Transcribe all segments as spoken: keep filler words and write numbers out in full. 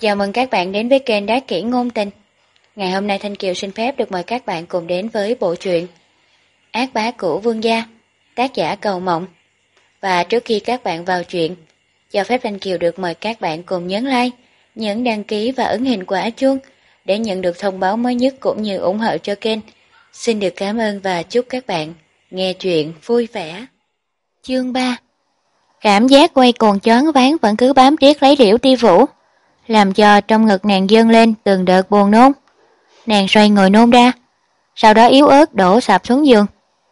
Chào mừng các bạn đến với kênh Đá Kỹ Ngôn Tình. Ngày hôm nay Thanh Kiều xin phép được mời các bạn cùng đến với bộ truyện Ác Bá Cửu Vương Gia, tác giả Cầu Mộng. Và trước khi các bạn vào truyện, cho phép Thanh Kiều được mời các bạn cùng nhấn like, nhấn đăng ký và ấn hình quả chuông để nhận được thông báo mới nhất cũng như ủng hộ cho kênh. Xin được cảm ơn và chúc các bạn nghe truyện vui vẻ. Chương ba. Cảm giác quay cuồng choáng váng vẫn cứ bám riết lấy Liễu Ti Vũ, làm cho trong ngực nàng dâng lên từng đợt buồn nôn. Nàng xoay người nôn ra, sau đó yếu ớt đổ sập xuống giường.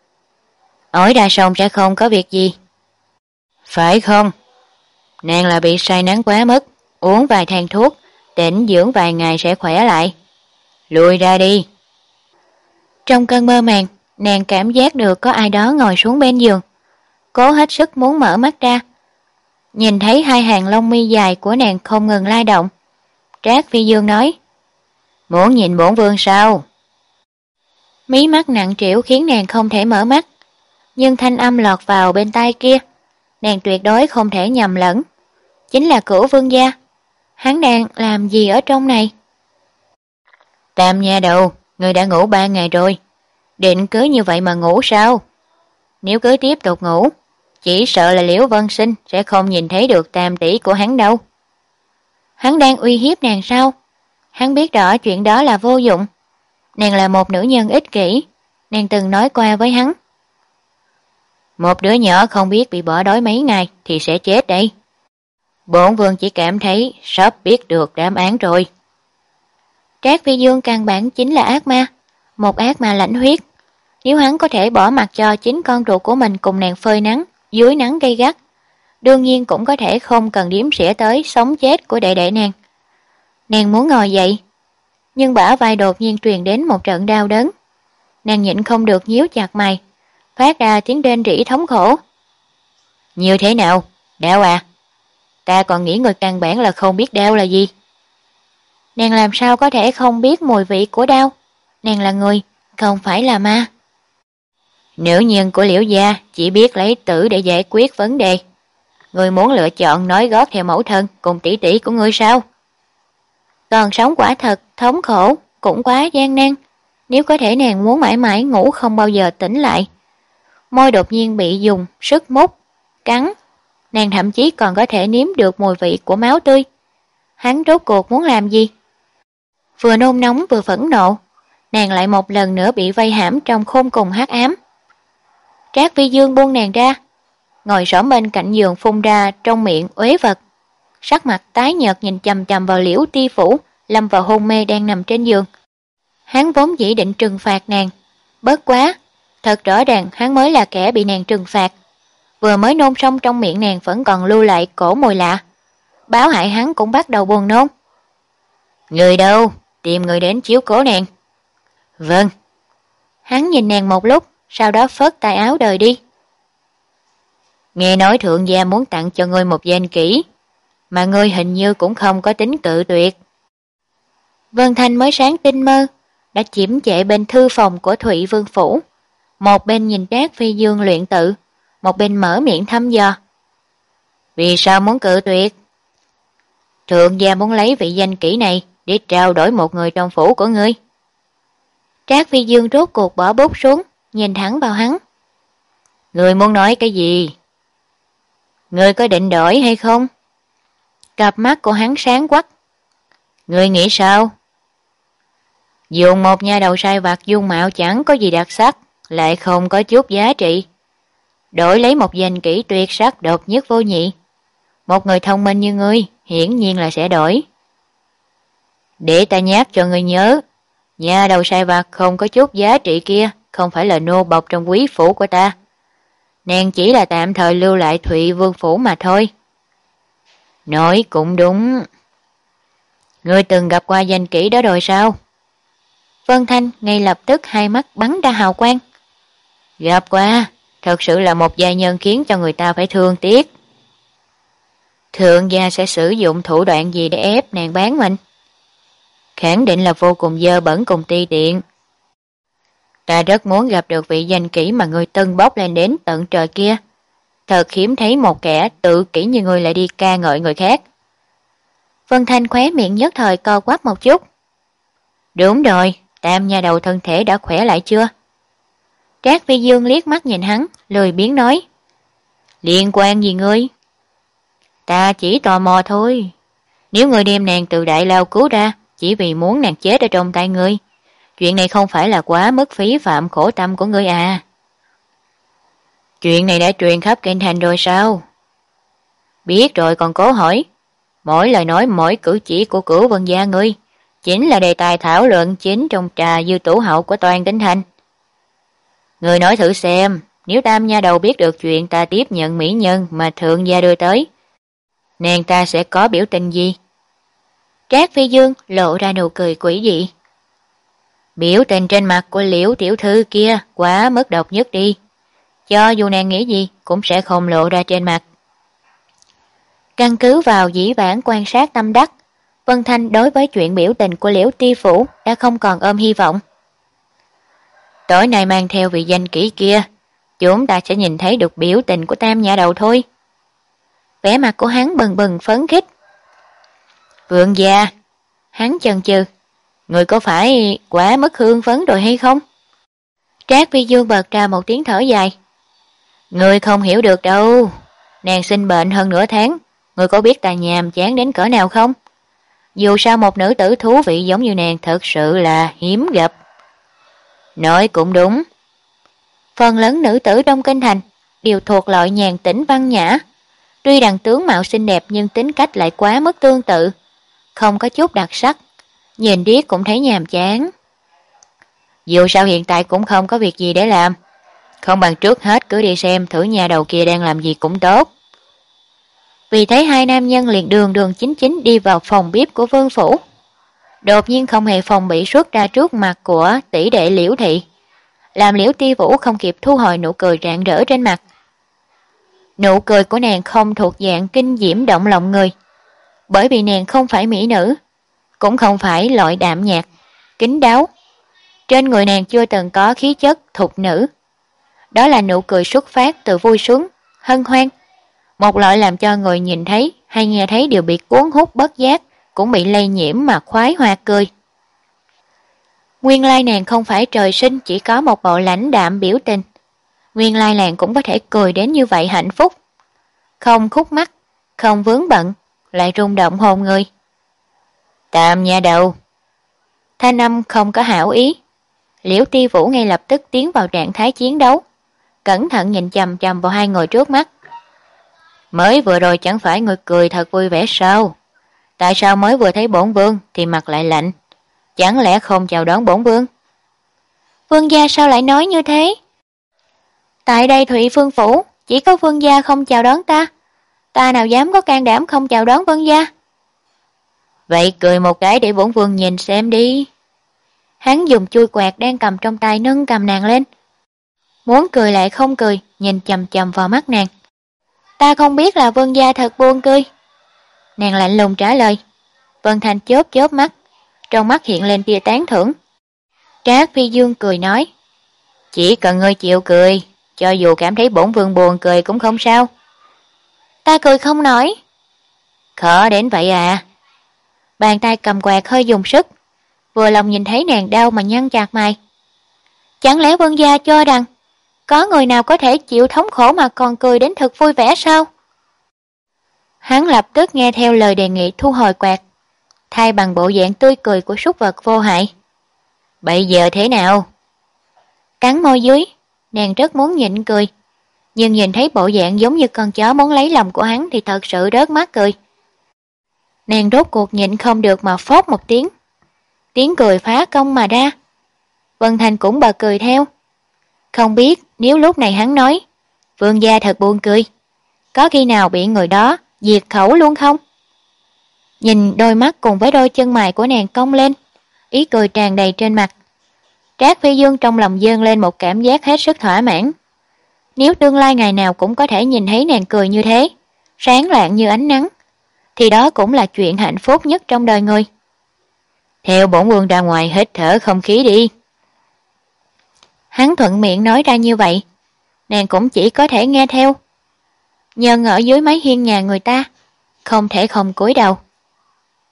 Ổi ra xong sẽ không có việc gì. Phải không? Nàng là bị say nắng quá mức, uống vài thang thuốc, tĩnh dưỡng vài ngày sẽ khỏe lại. Lùi ra đi. Trong cơn mơ màng, nàng cảm giác được có ai đó ngồi xuống bên giường, cố hết sức muốn mở mắt ra. Nhìn thấy hai hàng lông mi dài của nàng không ngừng lay động. Trác Phi Dương nói: Muốn nhìn bổn vương sao? Mí mắt nặng trĩu khiến nàng không thể mở mắt, nhưng thanh âm lọt vào bên tai kia, nàng tuyệt đối không thể nhầm lẫn. Chính là Cửu Vương Gia. Hắn đang làm gì ở trong này? Tam nha đầu, người đã ngủ ba ngày rồi, định cứ như vậy mà ngủ sao? Nếu cứ tiếp tục ngủ, chỉ sợ là Liễu Vân Sinh sẽ không nhìn thấy được tam tỷ của hắn đâu. Hắn đang uy hiếp nàng sao? Hắn biết rõ chuyện đó là vô dụng. Nàng là một nữ nhân ích kỷ, nàng từng nói qua với hắn. Một đứa nhỏ không biết bị bỏ đói mấy ngày thì sẽ chết đây. Bổn vương chỉ cảm thấy sắp biết được đáp án rồi. Trác Phi Dương căn bản chính là ác ma, một ác ma lãnh huyết. Nếu hắn có thể bỏ mặc cho chính con ruột của mình cùng nàng phơi nắng, dưới nắng gay gắt, đương nhiên cũng có thể không cần điếm xỉa tới sống chết của đệ đệ nàng. Nàng muốn ngồi dậy, nhưng bả vai đột nhiên truyền đến một trận đau đớn. Nàng nhịn không được nhíu chặt mày, phát ra tiếng rên rỉ thống khổ. Như thế nào? Đau à? Ta còn nghĩ người căn bản là không biết đau là gì. Nàng làm sao có thể không biết mùi vị của đau? Nàng là người, không phải là ma. Nữ nhân của Liễu gia chỉ biết lấy tử để giải quyết vấn đề. Người muốn lựa chọn nói gót theo mẫu thân cùng tỷ tỷ của ngươi sao? Còn sống quả thật thống khổ, cũng quá gian nan. Nếu có thể nàng muốn mãi mãi ngủ không bao giờ tỉnh lại. Môi đột nhiên bị dùng sức mút, cắn. Nàng thậm chí còn có thể nếm được mùi vị của máu tươi. Hắn rốt cuộc muốn làm gì? Vừa nôn nóng vừa phẫn nộ, nàng lại một lần nữa bị vây hãm trong khôn cùng hắc ám. Trác Phi Dương buông nàng ra, ngồi xổm bên cạnh giường phun ra trong miệng uế vật, sắc mặt tái nhợt nhìn chằm chằm vào Liễu Ti Vũ lâm vào hôn mê đang nằm trên giường. Hắn vốn dĩ định trừng phạt nàng, bất quá, thật rõ ràng hắn mới là kẻ bị nàng trừng phạt. Vừa mới nôn xong trong miệng nàng vẫn còn lưu lại cổ mùi lạ, báo hại hắn cũng bắt đầu buồn nôn. Người đâu? Tìm người đến chiếu cố nàng. Vâng. Hắn nhìn nàng một lúc, sau đó phớt tay áo đời đi. Nghe nói thượng gia muốn tặng cho ngươi một danh kỹ, mà ngươi hình như cũng không có tính cự tuyệt. Vân Thanh mới sáng tinh mơ, đã chiếm trệ bên thư phòng của Thụy Vương Phủ, một bên nhìn Trác Phi Dương luyện tự, một bên mở miệng thăm dò. Vì sao muốn cự tuyệt? Thượng gia muốn lấy vị danh kỹ này để trao đổi một người trong phủ của ngươi. Trác Phi Dương rốt cuộc bỏ bút xuống, nhìn thẳng vào hắn. Ngươi muốn nói cái gì? Ngươi có định đổi hay không? Cặp mắt của hắn sáng quắc. Ngươi nghĩ sao? Dùng một nha đầu sai vặt dung mạo chẳng có gì đặc sắc, lại không có chút giá trị, đổi lấy một danh kỹ tuyệt sắc độc nhất vô nhị. Một người thông minh như ngươi hiển nhiên là sẽ đổi. Để ta nhắc cho ngươi nhớ, nha đầu sai vặt không có chút giá trị kia không phải là nô bộc trong quý phủ của ta. Nàng chỉ là tạm thời lưu lại Thụy Vương Phủ mà thôi. Nói cũng đúng. Ngươi từng gặp qua danh kỹ đó rồi sao? Vân Thanh ngay lập tức hai mắt bắn ra hào quang. Gặp qua, thật sự là một giai nhân khiến cho người ta phải thương tiếc. Thượng gia sẽ sử dụng thủ đoạn gì để ép nàng bán mình? Khẳng định là vô cùng dơ bẩn cùng ti tiện. Ta rất muốn gặp được vị danh kỹ mà người tân bốc lên đến tận trời kia. Thật hiếm thấy một kẻ tự kỷ như người lại đi ca ngợi người khác. Vân Thanh khóe miệng nhất thời co quắp một chút. Đúng rồi, Tam nha đầu thân thể đã khỏe lại chưa? Trác Phi Dương liếc mắt nhìn hắn, lười biếng nói. Liên quan gì ngươi? Ta chỉ tò mò thôi. Nếu ngươi đem nàng từ đại lao cứu ra, chỉ vì muốn nàng chết ở trong tay ngươi, chuyện này không phải là quá mức phí phạm khổ tâm của ngươi à? Chuyện này đã truyền khắp kinh thành rồi sao? Biết rồi còn cố hỏi. Mỗi lời nói mỗi cử chỉ của Cửu Vân gia ngươi chính là đề tài thảo luận chính trong trà dư tủ hậu của toàn kinh thành. Ngươi nói thử xem, nếu Tam nha đầu biết được chuyện ta tiếp nhận mỹ nhân mà thượng gia đưa tới, nàng ta sẽ có biểu tình gì? Trác Phi Dương lộ ra nụ cười quỷ dị. Biểu tình trên mặt của Liễu tiểu thư kia quá mức độc nhất đi. Cho dù nàng nghĩ gì cũng sẽ không lộ ra trên mặt. Căn cứ vào dĩ vãng quan sát tâm đắc, Vân Thanh đối với chuyện biểu tình của Liễu Ti Phủ đã không còn ôm hy vọng. Tối nay mang theo vị danh kỹ kia, chúng ta sẽ nhìn thấy được biểu tình của Tam nhà đầu thôi. Vẻ mặt của hắn bừng bừng phấn khích. Vương gia, hắn chần chừ, người có phải quá mất hương phấn rồi hay không? Trác Phi Dương bật ra một tiếng thở dài. Người không hiểu được đâu, nàng sinh bệnh hơn nửa tháng, người có biết ta nhàm chán đến cỡ nào không? Dù sao một nữ tử thú vị giống như nàng thật sự là hiếm gặp. Nói cũng đúng. Phần lớn nữ tử trong kinh thành đều thuộc loại nhàn tĩnh văn nhã. Tuy đằng tướng mạo xinh đẹp nhưng tính cách lại quá mức tương tự, không có chút đặc sắc, nhìn riết cũng thấy nhàm chán. Dù sao hiện tại cũng không có việc gì để làm, không bằng trước hết cứ đi xem thử nhà đầu kia đang làm gì cũng tốt. Vì thế hai nam nhân liền đường đường chính chính đi vào phòng bếp của Vương phủ. Đột nhiên không hề phòng bị xuất ra trước mặt của tỷ đệ Liễu thị, làm Liễu Ti Vũ không kịp thu hồi nụ cười rạng rỡ trên mặt. Nụ cười của nàng không thuộc dạng kinh diễm động lòng người, bởi vì nàng không phải mỹ nữ, cũng không phải loại đạm nhạt, kín đáo. Trên người nàng chưa từng có khí chất thục nữ. Đó là nụ cười xuất phát từ vui sướng, hân hoan, một loại làm cho người nhìn thấy hay nghe thấy đều bị cuốn hút bất giác, cũng bị lây nhiễm mà khoái hoạt cười. Nguyên lai nàng không phải trời sinh chỉ có một bộ lãnh đạm biểu tình. Nguyên lai nàng cũng có thể cười đến như vậy hạnh phúc. Không khúc mắc, không vướng bận, lại rung động hồn người. Tam nha đầu. Thanh âm không có hảo ý. Liễu Ti Vũ ngay lập tức tiến vào trạng thái chiến đấu, cẩn thận nhìn chằm chằm vào hai người trước mắt. Mới vừa rồi chẳng phải người cười thật vui vẻ sao? Tại sao mới vừa thấy bổn vương thì mặt lại lạnh? Chẳng lẽ không chào đón bổn vương? Vương gia sao lại nói như thế? Tại đây Thụy Phương phủ chỉ có vương gia không chào đón ta. Ta nào dám có can đảm không chào đón vương gia? Vậy cười một cái để bổn vương nhìn xem đi. Hắn dùng chui quạt đang cầm trong tay nâng cầm nàng lên. Muốn cười lại không cười, nhìn chằm chằm vào mắt nàng. Ta không biết là vương gia thật buồn cười. Nàng lạnh lùng trả lời. Vân Thanh chớp chớp mắt, trong mắt hiện lên tia tán thưởng. Trác Phi Dương cười nói. Chỉ cần ngươi chịu cười, cho dù cảm thấy bổn vương buồn cười cũng không sao. Ta cười không nổi. Khó đến vậy à? Bàn tay cầm quạt hơi dùng sức, vừa lòng nhìn thấy nàng đau mà nhăn chặt mày. Chẳng lẽ vương gia cho rằng có người nào có thể chịu thống khổ mà còn cười đến thật vui vẻ sao? Hắn lập tức nghe theo lời đề nghị thu hồi quạt, thay bằng bộ dạng tươi cười của súc vật vô hại. Bây giờ thế nào? Cắn môi dưới, nàng rất muốn nhịn cười, nhưng nhìn thấy bộ dạng giống như con chó muốn lấy lòng của hắn thì thật sự rớt mắt cười. Nàng rốt cuộc nhịn không được mà phốt một tiếng. Tiếng cười phá công mà ra. Vân Thành cũng bật cười theo. Không biết nếu lúc này hắn nói vương gia thật buồn cười, có khi nào bị người đó diệt khẩu luôn không? Nhìn đôi mắt cùng với đôi chân mày của nàng cong lên, ý cười tràn đầy trên mặt. Trác Phi Dương trong lòng dâng lên một cảm giác hết sức thỏa mãn. Nếu tương lai ngày nào cũng có thể nhìn thấy nàng cười như thế, sáng lạng như ánh nắng, thì đó cũng là chuyện hạnh phúc nhất trong đời người. Theo bổn vương ra ngoài hít thở không khí đi. Hắn thuận miệng nói ra như vậy, nàng cũng chỉ có thể nghe theo. Nhân ở dưới mái hiên nhà người ta, không thể không cúi đầu.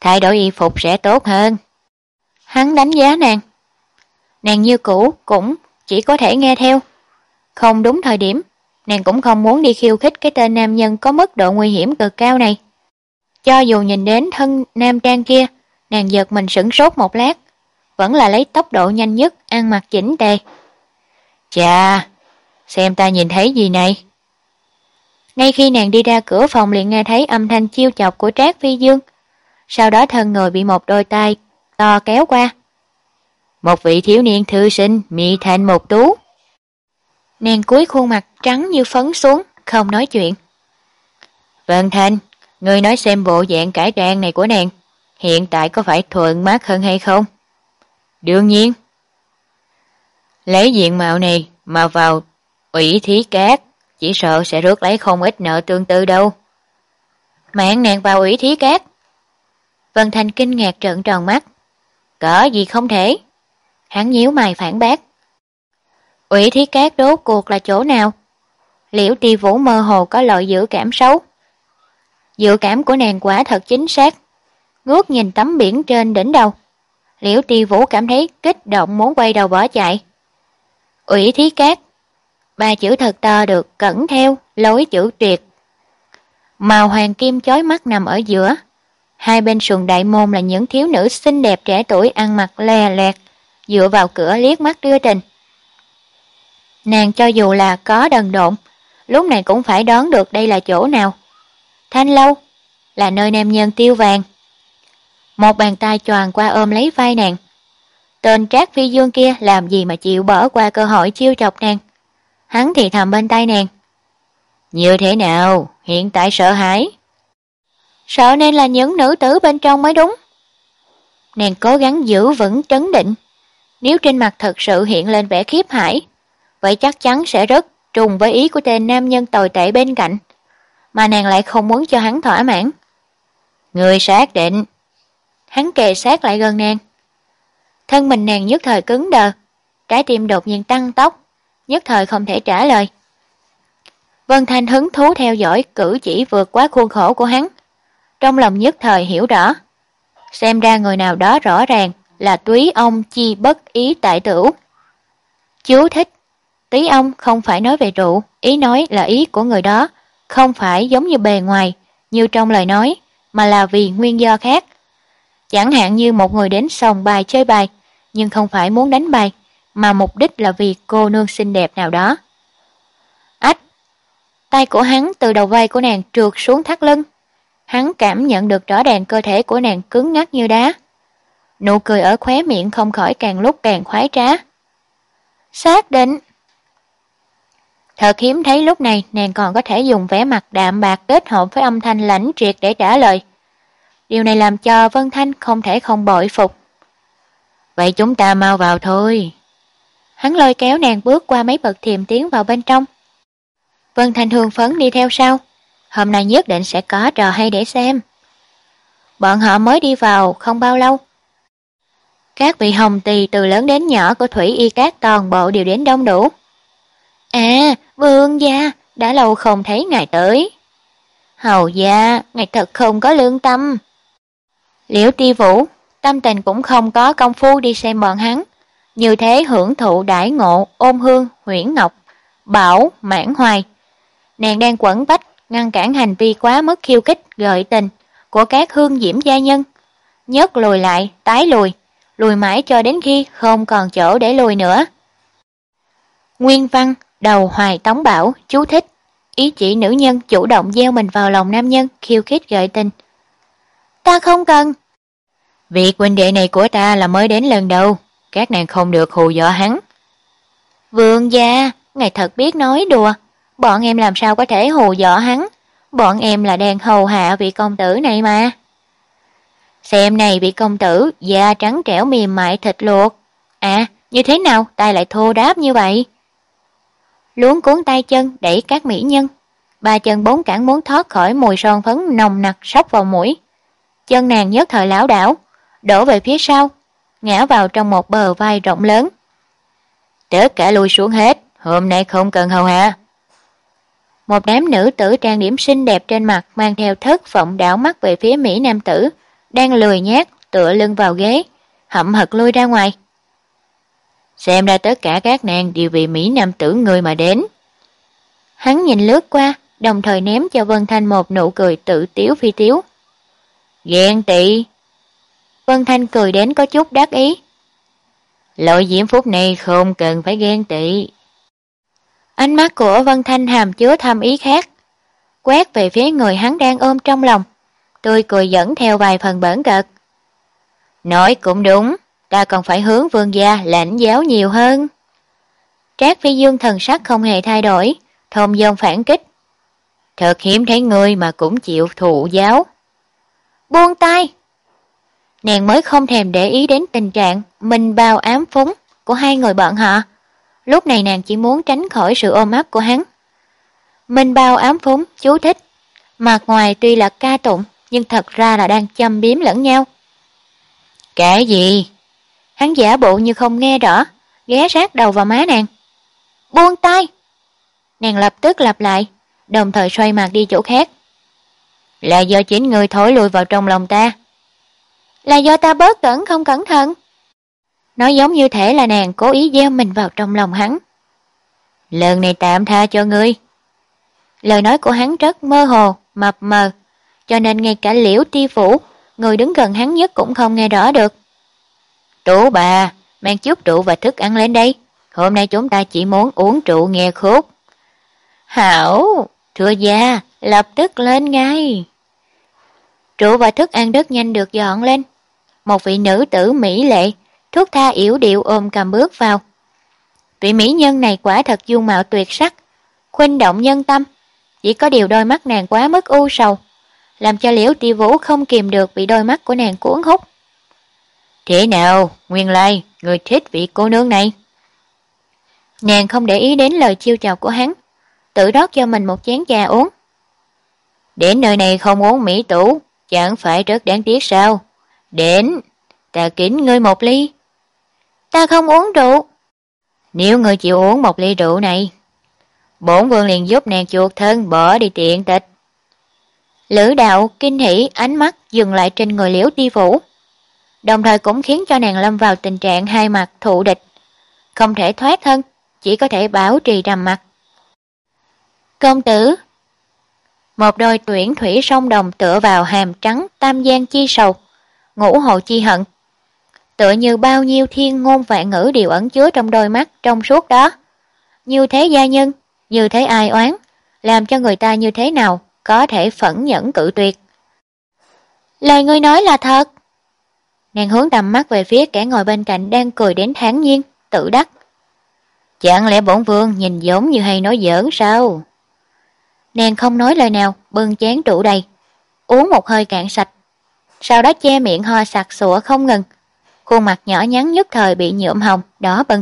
thay đổi y phục sẽ tốt hơn. Hắn đánh giá nàng. Nàng như cũ cũng chỉ có thể nghe theo. Không đúng thời điểm, nàng cũng không muốn đi khiêu khích cái tên nam nhân có mức độ nguy hiểm cực cao này. Cho dù nhìn đến thân nam trang kia, nàng giật mình sửng sốt một lát, vẫn là lấy tốc độ nhanh nhất ăn mặc chỉnh tề. Chà, xem ta nhìn thấy gì này? Ngay khi nàng đi ra cửa phòng liền nghe thấy âm thanh chiêu chọc của Trác Phi Dương, sau đó thân người bị một đôi tay to kéo qua. Một vị thiếu niên thư sinh mị thành một tú. Nàng cúi khuôn mặt trắng như phấn xuống, không nói chuyện. Vân Thanh, ngươi nói xem bộ dạng cải trang này của nàng hiện tại có phải thuận mắt hơn hay không? Đương nhiên. Lấy diện mạo này mà vào ủy thí cát, chỉ sợ sẽ rước lấy không ít nợ tương tư đâu. Mạng nàng vào ủy thí cát. Vân Thanh kinh ngạc trợn tròn mắt. Có gì không thể? Hắn nhíu mày phản bác. Ủy thí cát đốt cuộc là chỗ nào? Liễu Tri Vũ mơ hồ có loại dự cảm xấu. Dự cảm của nàng quả thật chính xác. Ngước nhìn tấm biển trên đỉnh đầu, Liễu Tri Vũ cảm thấy kích động muốn quay đầu bỏ chạy. Ủy thí cát, ba chữ thật to được cẩn theo lối chữ triệt. Màu hoàng kim chói mắt nằm ở giữa. Hai bên sườn đại môn là những thiếu nữ xinh đẹp trẻ tuổi ăn mặc lè lẹt, dựa vào cửa liếc mắt đưa tình. Nàng cho dù là có đần độn, lúc này cũng phải đoán được đây là chỗ nào. Thanh lâu, là nơi nam nhân tiêu vàng. Một bàn tay choàng qua ôm lấy vai nàng. Tên Trác Phi Dương kia làm gì mà chịu bỏ qua cơ hội chiêu chọc nàng. Hắn thì thầm bên tay nàng. Như thế nào, hiện tại sợ hãi? Sợ nên là những nữ tử bên trong mới đúng. Nàng cố gắng giữ vững trấn định. Nếu trên mặt thật sự hiện lên vẻ khiếp hải, vậy chắc chắn sẽ rất trùng với ý của tên nam nhân tồi tệ bên cạnh, mà nàng lại không muốn cho hắn thỏa mãn. Người xác định. Hắn kề sát lại gần nàng. Thân mình nàng nhất thời cứng đờ, trái tim đột nhiên tăng tốc, nhất thời không thể trả lời. Vân Thanh hứng thú theo dõi cử chỉ vượt quá khuôn khổ của hắn, trong lòng nhất thời hiểu rõ. Xem ra người nào đó rõ ràng là túy ông chi bất ý tại tửu. Chú thích: túy ông không phải nói về rượu, ý nói là ý của người đó không phải giống như bề ngoài, như trong lời nói, mà là vì nguyên do khác. Chẳng hạn như một người đến sòng bài chơi bài, nhưng không phải muốn đánh bài, mà mục đích là vì cô nương xinh đẹp nào đó. Ách! Tay của hắn từ đầu vai của nàng trượt xuống thắt lưng. Hắn cảm nhận được rõ ràng cơ thể của nàng cứng ngắc như đá. Nụ cười ở khóe miệng không khỏi càng lúc càng khoái trá. Xác định! Thật hiếm thấy lúc này nàng còn có thể dùng vẻ mặt đạm bạc kết hợp với âm thanh lãnh triệt để trả lời. Điều này làm cho Vân Thanh không thể không bội phục. Vậy chúng ta mau vào thôi. Hắn lôi kéo nàng bước qua mấy bậc thềm tiến vào bên trong. Vân Thanh hương phấn đi theo sau. Hôm nay nhất định sẽ có trò hay để xem. Bọn họ mới đi vào không bao lâu. Các vị hồng tỳ từ lớn đến nhỏ của Thủy Y Cát toàn bộ đều đến đông đủ. À, vương gia, đã lâu không thấy ngài tới. Hầu gia, ngài thật không có lương tâm. Liễu Tri Vũ, tâm tình cũng không có công phu đi xem bọn hắn. Như thế hưởng thụ đãi ngộ Ôn Hương, Huyễn Ngọc, Bảo, Mãn Hoài. Nàng đang quẩn bách, ngăn cản hành vi quá mức khiêu khích, gợi tình của các hương diễm gia nhân. Nhấc lùi lại, tái lùi, lùi mãi cho đến khi không còn chỗ để lùi nữa. Nguyên văn, đầu Hoài Tống Bảo, chú thích. Ý chỉ nữ nhân chủ động gieo mình vào lòng nam nhân, khiêu khích gợi tình. Ta không cần. Vị huynh đệ này của ta là mới đến lần đầu, các nàng không được hù dọa hắn. Vương gia, ngài thật biết nói đùa, bọn em làm sao có thể hù dọa hắn, bọn em là đang hầu hạ vị công tử này mà. Xem này vị công tử, da trắng trẻo mềm mại thịt luộc. À, như thế nào tay lại thô đáp như vậy? Luống cuốn tay chân đẩy các mỹ nhân, ba chân bốn cẳng muốn thoát khỏi mùi son phấn nồng nặc sốc vào mũi. Chân nàng nhất thời lảo đảo, đổ về phía sau, ngã vào trong một bờ vai rộng lớn. Tất cả lui xuống hết, hôm nay không cần hầu hạ. Một đám nữ tử trang điểm xinh đẹp trên mặt mang theo thất vọng đảo mắt về phía mỹ nam tử, đang lười nhác tựa lưng vào ghế, hậm hực lui ra ngoài. Xem ra tất cả các nàng đều vì mỹ nam tử người mà đến. Hắn nhìn lướt qua, đồng thời ném cho Vân Thanh một nụ cười tự tiếu phi tiếu. Ghen tị. Vân Thanh cười đến có chút đắc ý. Loại diễm phúc này không cần phải ghen tị. Ánh mắt của Vân Thanh hàm chứa thâm ý khác, quét về phía người hắn đang ôm trong lòng, tươi cười dẫn theo vài phần bỡn cợt. Nói cũng đúng, ta còn phải hướng vương gia lãnh giáo nhiều hơn. Trác Phi Dương thần sắc không hề thay đổi, thông dong phản kích. Thật hiếm thấy người mà cũng chịu thụ giáo. Buông tay. Nàng mới không thèm để ý đến tình trạng mình bao ám phúng của hai người bọn họ. Lúc này nàng chỉ muốn tránh khỏi sự ôm ấp của hắn. Mình bao ám phúng, chú thích. Mặt ngoài tuy là ca tụng, nhưng thật ra là đang châm biếm lẫn nhau. Cái gì? Hắn giả bộ như không nghe rõ, ghé sát đầu vào má nàng. Buông tay. Nàng lập tức lặp lại, đồng thời xoay mặt đi chỗ khác. Là do chính người thổi lùi vào trong lòng ta. Là do ta bớt cẩn không cẩn thận. Nói giống như thể là nàng cố ý gieo mình vào trong lòng hắn. Lần này tạm tha cho ngươi. Lời nói của hắn rất mơ hồ, mập mờ, cho nên ngay cả Liễu Ti Vũ, người đứng gần hắn nhất cũng không nghe rõ được. Tú bà, mang chút rượu và thức ăn lên đây. Hôm nay chúng ta chỉ muốn uống rượu nghe khúc. Hảo, thưa gia, lập tức lên ngay. Rượu và thức ăn rất nhanh được dọn lên. Một vị nữ tử mỹ lệ, thuốc tha yểu điệu ôm cầm bước vào. Vị mỹ nhân này quả thật dung mạo tuyệt sắc, khuynh động nhân tâm. Chỉ có điều đôi mắt nàng quá mức u sầu, làm cho Liễu Ti Vũ không kìm được bị đôi mắt của nàng cuốn hút. Thế nào, Nguyên Lai, người thích vị cô nương này? Nàng không để ý đến lời chiêu chọc của hắn, tự rót cho mình một chén trà uống. Đến nơi này không uống mỹ tủ, chẳng phải rất đáng tiếc sao? Đến, ta kính ngươi một ly. Ta không uống rượu. Nếu ngươi chịu uống một ly rượu này, bổn vương liền giúp nàng chuộc thân bỏ đi tiện tịch. Lữ Đạo kinh hỉ, ánh mắt dừng lại trên người Liễu Ti Vũ, đồng thời cũng khiến cho nàng lâm vào tình trạng hai mặt thù địch, không thể thoát thân, chỉ có thể bảo trì trầm mặc. Công tử. Một đôi tuyển thủy song đồng tựa vào hàm trắng tam giang chi sầu, ngũ hồ chi hận, tựa như bao nhiêu thiên ngôn vạn ngữ đều ẩn chứa trong đôi mắt trong suốt đó. Như thế gia nhân, như thế ai oán, làm cho người ta như thế nào có thể phẫn nhẫn cự tuyệt. Lời ngươi nói là thật. Nàng hướng tầm mắt về phía kẻ ngồi bên cạnh đang cười đến thản nhiên, tự đắc. Chẳng lẽ bổn vương nhìn giống như hay nói giỡn sao? Nàng không nói lời nào, bưng chén rượu đầy, uống một hơi cạn sạch, sau đó che miệng ho sặc sụa không ngừng, khuôn mặt nhỏ nhắn nhất thời bị nhuộm hồng, đỏ bừng.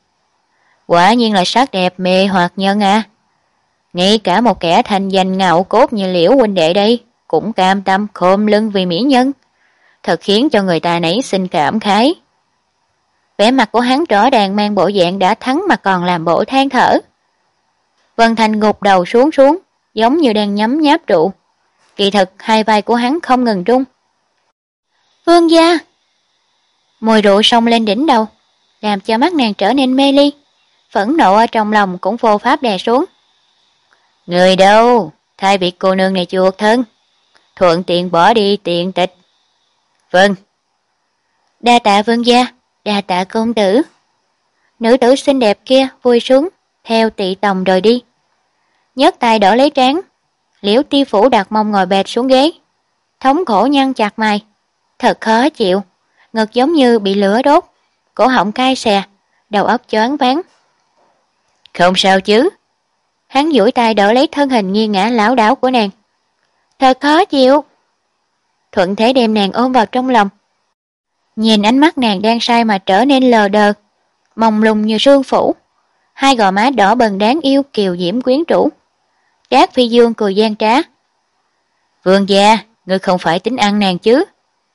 Quả nhiên là sắc đẹp mê hoặc nhân à. Ngay cả một kẻ thành danh ngạo cốt như Liễu huynh đệ đây cũng cam tâm khom lưng vì mỹ nhân, thật khiến cho người ta nảy sinh cảm khái. Vẻ mặt của hắn rõ ràng mang bộ dạng đã thắng mà còn làm bộ than thở. Vân Thành gục đầu xuống xuống, giống như đang nhấm nháp rượu. Kỳ thực hai vai của hắn không ngừng rung. Vương gia! Mùi rượu xông lên đỉnh đầu, làm cho mắt nàng trở nên mê ly, phẫn nộ ở trong lòng cũng vô pháp đè xuống. Người đâu? Thay bị cô nương này chuộc thân, thuận tiện bỏ đi tiện tịch. Vâng. Đa tạ vương gia, đa tạ công tử. Nữ tử xinh đẹp kia vui sướng, theo Tị Tòng rời đi. Nhấc tay đỡ lấy trán, Liễu Ti Phủ đặt mông ngồi bệt xuống ghế, thống khổ nhăn chặt mày, thật khó chịu, ngực giống như bị lửa đốt, cổ họng cay xè, đầu óc choáng váng. Không sao chứ? Hắn duỗi tay đỡ lấy thân hình nghiêng ngã lảo đảo của nàng. Thật khó chịu. Thuận thế đem nàng ôm vào trong lòng. Nhìn ánh mắt nàng đang say mà trở nên lờ đờ, mông lung như sương phủ, hai gò má đỏ bừng đáng yêu kiều diễm quyến rũ. Trác Phi Dương cười gian trá. Vương gia, ngươi không phải tính ăn nàng chứ?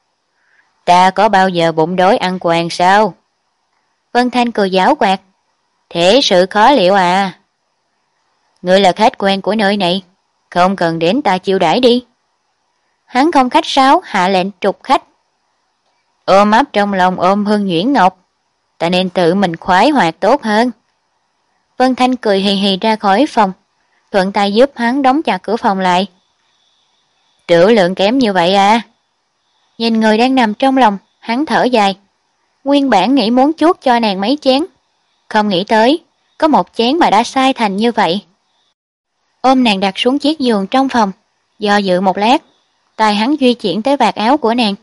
Ta có bao giờ bụng đói ăn quàng sao? Vân Thanh cười giảo quạt. Thế sự khó liệu à. Ngươi là khách quen của nơi này, không cần đến ta chiêu đãi đi. hắn không khách sáo hạ lệnh trục khách. Ôm ấp trong lòng ôm Hương Nhuyễn Ngọc, ta nên tự mình khoái hoạt tốt hơn. Vân Thanh cười hì hì ra khỏi phòng, thuận tay giúp hắn đóng chặt cửa phòng lại. Trữ lượng kém như vậy à? Nhìn người đang nằm trong lòng, hắn thở dài. Nguyên bản nghĩ muốn chuốt cho nàng mấy chén, không nghĩ tới có một chén mà đã sai thành như vậy. Ôm nàng đặt xuống chiếc giường trong phòng, do dự một lát, tay hắn di chuyển tới vạt áo của nàng.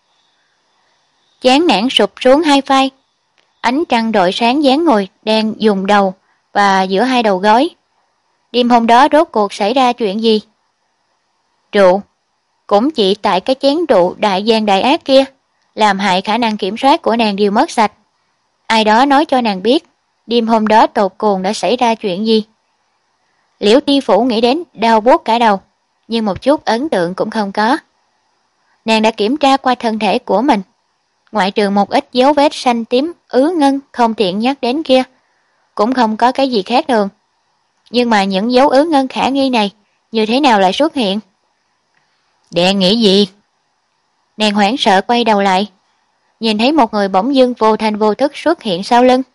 Chán nản sụp xuống hai vai, ánh trăng rọi sáng dáng ngồi đang dùng đầu và giữa hai đầu gối. Đêm hôm đó rốt cuộc xảy ra chuyện gì? Rượu, cũng chỉ tại cái chén rượu đại gian đại ác kia, làm hại khả năng kiểm soát của nàng đều mất sạch. Ai đó nói cho nàng biết, đêm hôm đó tột cùng đã xảy ra chuyện gì. Liễu Ti Phủ nghĩ đến đau buốt cả đầu, nhưng một chút ấn tượng cũng không có. Nàng đã kiểm tra qua thân thể của mình, ngoại trừ một ít dấu vết xanh tím ứ ngân không tiện nhắc đến kia, cũng không có cái gì khác thường. Nhưng mà những dấu ứ ngân khả nghi này như thế nào lại xuất hiện? Đang nghĩ gì? Nàng hoảng sợ quay đầu lại, nhìn thấy một người bỗng dưng vô thành vô thức xuất hiện sau lưng.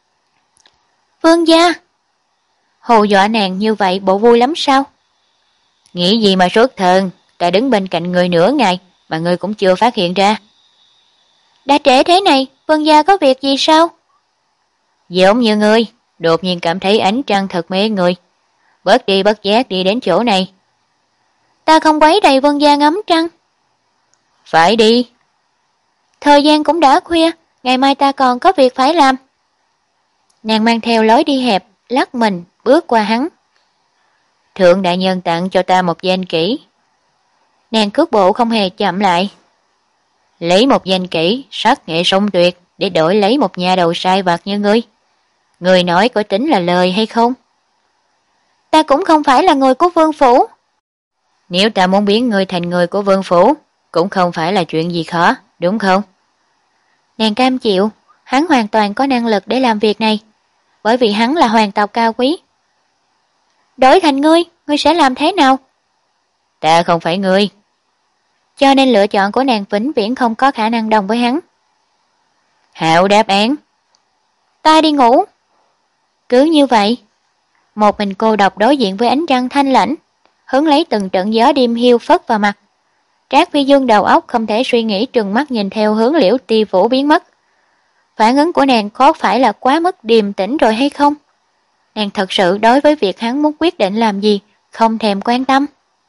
Vương gia! Hù dọa nàng như vậy bộ vui lắm sao? Nghĩ gì mà xuất thần, ta đứng bên cạnh người nửa ngày mà người cũng chưa phát hiện ra. Đã trễ thế này, vương gia có việc gì sao? Giống như ngươi, đột nhiên cảm thấy ánh trăng thật mê người, bất đi bất giác đi đến chỗ này. Ta không quấy rầy vương gia ngắm trăng. Phải đi. Thời gian cũng đã khuya, ngày mai ta còn có việc phải làm. Nàng mang theo lối đi hẹp, lắc mình, bước qua hắn. Thượng đại nhân tặng cho ta một danh kỹ. Nàng cước bộ không hề chậm lại. Lấy một danh kỹ, sắc nghệ song tuyệt, để đổi lấy một nhà đầu sai vặt như ngươi. Người nói có tính là lời hay không? Ta cũng không phải là người của vương phủ. Nếu ta muốn biến ngươi thành người của vương phủ, cũng không phải là chuyện gì khó, đúng không? Nàng cam chịu, hắn hoàn toàn có năng lực để làm việc này, bởi vì hắn là hoàng tộc cao quý. Đổi thành ngươi, ngươi sẽ làm thế nào? Ta không phải ngươi. Cho nên lựa chọn của nàng vĩnh viễn không có khả năng đồng với hắn. Hạo đáp án. Ta đi ngủ. Cứ như vậy, một mình cô độc đối diện với ánh trăng thanh lãnh, hứng lấy từng trận gió đêm hiu phất vào mặt. Trác Phi Dương đầu óc không thể suy nghĩ, trừng mắt nhìn theo hướng Liễu Ti Phủ biến mất. Phản ứng của nàng có phải là quá mức điềm tĩnh rồi hay không? Nàng thật sự đối với việc hắn muốn quyết định làm gì không thèm quan tâm.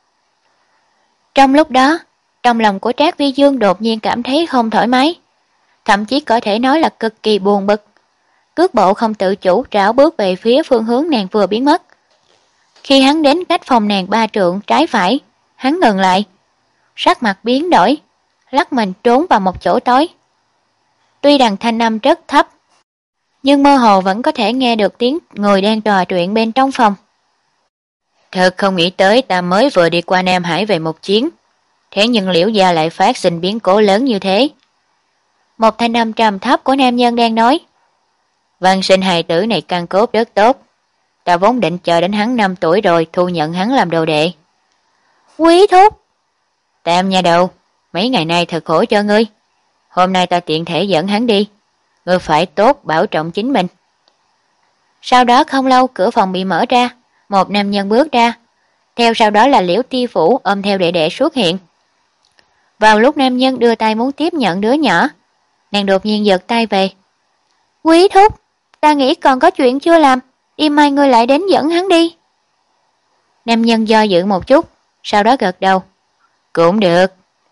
Trong lúc đó, trong lòng của Trác Phi Dương đột nhiên cảm thấy không thoải mái, thậm chí có thể nói là cực kỳ buồn bực. Cước bộ không tự chủ rảo bước về phía phương hướng nàng vừa biến mất. Khi hắn đến cách phòng nàng ba trượng trái phải, hắn ngừng lại, sắc mặt biến đổi, lắc mình trốn vào một chỗ tối. Tuy rằng thanh âm rất thấp, nhưng mơ hồ vẫn có thể nghe được tiếng người đang trò chuyện bên trong phòng. Thật không nghĩ tới ta mới vừa đi qua Nam Hải về một chuyến, thế nhưng Liễu gia lại phát sinh biến cố lớn như thế. Một thanh âm trầm thấp của nam nhân đang nói. Văn sinh hài tử này căn cốt rất tốt, ta vốn định chờ đến hắn năm tuổi rồi thu nhận hắn làm đồ đệ. Quý thúc! Tam nha đầu, mấy ngày nay thật khổ cho ngươi. Hôm nay ta tiện thể dẫn hắn đi, ngươi phải tốt bảo trọng chính mình. Sau đó không lâu cửa phòng bị mở ra, một nam nhân bước ra, theo sau đó là Liễu Ti Phủ ôm theo đệ đệ xuất hiện. Vào lúc nam nhân đưa tay muốn tiếp nhận đứa nhỏ, nàng đột nhiên giật tay về. Quý thúc, ta nghĩ còn có chuyện chưa làm, im mai ngươi lại đến dẫn hắn đi. Nam nhân do dự một chút, sau đó gật đầu. Cũng được.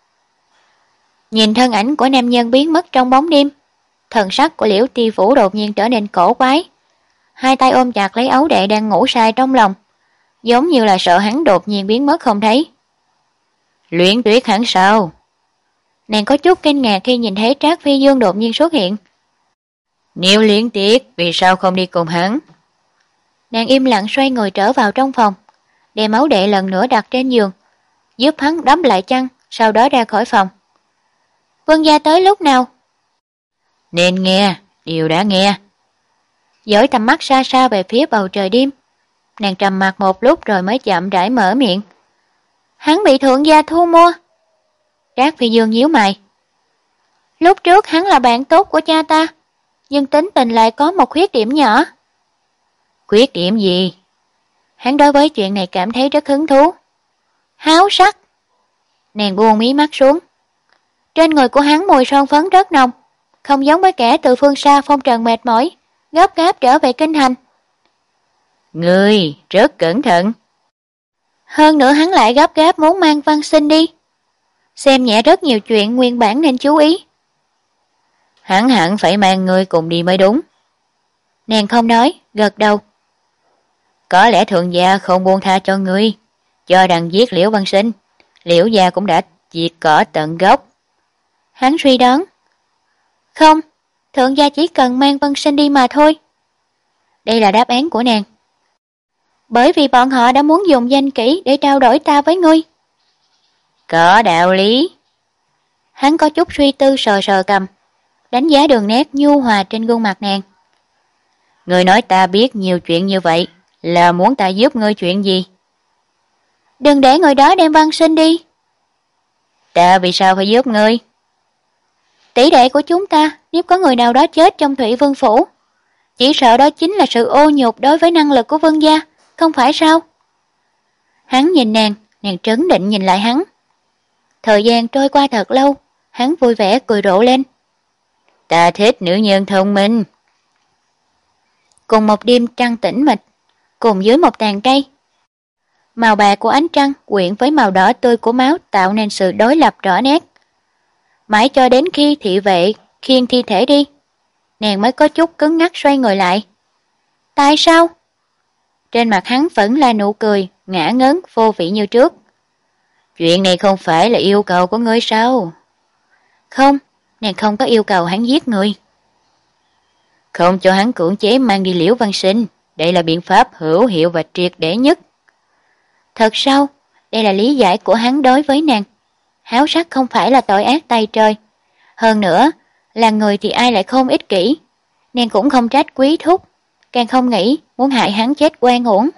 Nhìn thân ảnh của nam nhân biến mất trong bóng đêm, thần sắc của Liễu Ti Phủ đột nhiên trở nên cổ quái. Hai tay ôm chặt lấy ấu đệ đang ngủ say trong lòng, giống như là sợ hắn đột nhiên biến mất không thấy. Luyện Tuyết hẳn sao? Nàng có chút kinh ngạc khi nhìn thấy Trác Phi Dương đột nhiên xuất hiện. Nếu Luyện Tuyết, vì sao không đi cùng hắn? Nàng im lặng xoay người trở vào trong phòng, đem ấu đệ lần nữa đặt trên giường, giúp hắn đắp lại chăn, sau đó ra khỏi phòng. Vương gia tới lúc nào? Nên nghe, đều đã nghe. Dõi tầm mắt xa xa về phía bầu trời đêm, nàng trầm mặc một lúc rồi mới chậm rãi mở miệng. Hắn bị thượng gia thu mua, Trác Phi Dương nhíu mày. Lúc trước hắn là bạn tốt của cha ta, nhưng tính tình lại có một khuyết điểm nhỏ. Khuyết điểm gì? Hắn đối với chuyện này cảm thấy rất hứng thú. Háo sắc. Nàng buông mí mắt xuống. Trên người của hắn mùi son phấn rất nồng, không giống với kẻ từ phương xa phong trần mệt mỏi, gấp gáp trở về kinh thành. Ngươi rất cẩn thận. Hơn nữa hắn lại gấp gáp muốn mang Văn Sinh đi. Xem nhẹ rất nhiều chuyện nguyên bản nên chú ý. Hắn hẳn phải mang ngươi cùng đi mới đúng. Nàng không nói, gật đầu. Có lẽ thượng gia không buông tha cho ngươi, cho rằng giết Liễu Văn Sinh, Liễu gia cũng đã diệt cỏ tận gốc. Hắn suy đoán. Không, thượng gia chỉ cần mang Văn Sinh đi mà thôi. Đây là đáp án của nàng. Bởi vì bọn họ đã muốn dùng danh kỹ để trao đổi ta với ngươi. Có đạo lý. Hắn có chút suy tư sờ sờ cầm, đánh giá đường nét nhu hòa trên gương mặt nàng. Ngươi nói ta biết nhiều chuyện như vậy, là muốn ta giúp ngươi chuyện gì? Đừng để người đó đem Văn Sinh đi. Ta vì sao phải giúp ngươi? Tỷ đệ của chúng ta, nếu có người nào đó chết trong Thụy Vương Phủ, chỉ sợ đó chính là sự ô nhục đối với năng lực của Vương gia, không phải sao? Hắn nhìn nàng, nàng trấn định nhìn lại hắn. Thời gian trôi qua thật lâu, hắn vui vẻ cười rộ lên. Ta thích nữ nhân thông minh. Cùng một đêm trăng tĩnh mịch, cùng dưới một tàn cây. Màu bạc của ánh trăng quyện với màu đỏ tươi của máu tạo nên sự đối lập rõ nét. Mãi cho đến khi thị vệ khiêng thi thể đi, nàng mới có chút cứng ngắc xoay người lại. Tại sao? Trên mặt hắn vẫn là nụ cười, ngã ngớn, vô vị như trước. Chuyện này không phải là yêu cầu của ngươi sao? Không, nàng không có yêu cầu hắn giết người. Không cho hắn cưỡng chế mang đi Liễu Văn Sinh, đây là biện pháp hữu hiệu và triệt để nhất. Thật sao? Đây là lý giải của hắn đối với nàng. Háo sắc không phải là tội ác tay trời. Hơn nữa, là người thì ai lại không ích kỷ. Nàng cũng không trách Quý thúc, càng không nghĩ muốn hại hắn chết oan uổng.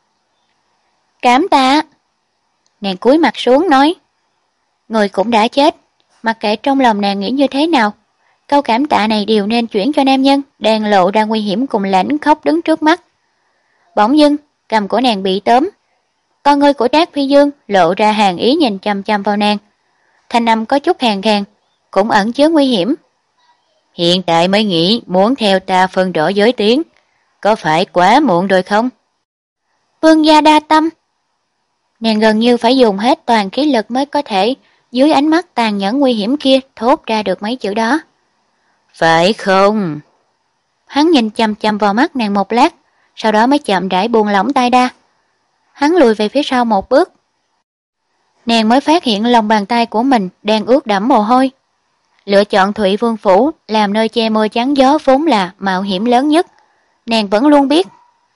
Cảm tạ. Nàng cúi mặt xuống nói. Người cũng đã chết, mặc kệ trong lòng nàng nghĩ như thế nào, câu cảm tạ này đều nên chuyển cho nam nhân đang lộ ra nguy hiểm cùng lãnh khóc đứng trước mắt. Bỗng dưng, cầm của nàng bị tóm. Con ngươi của Trác Phi Dương lộ ra hàn ý nhìn chăm chăm vào nàng. Thanh âm có chút hàn khàn, cũng ẩn chứa nguy hiểm. Hiện tại mới nghĩ muốn theo ta phân rõ giới tiếng, có phải quá muộn rồi không? Vương gia đa tâm. Nàng gần như phải dùng hết toàn khí lực mới có thể dưới ánh mắt tàn nhẫn nguy hiểm kia thốt ra được mấy chữ đó. Phải không? Hắn nhìn chăm chăm vào mắt nàng một lát, sau đó mới chậm rãi buông lỏng tay ra. Hắn lùi về phía sau một bước. Nàng mới phát hiện lòng bàn tay của mình đang ướt đẫm mồ hôi. Lựa chọn Thụy Vương Phủ làm nơi che mưa chắn gió vốn là mạo hiểm lớn nhất. Nàng vẫn luôn biết.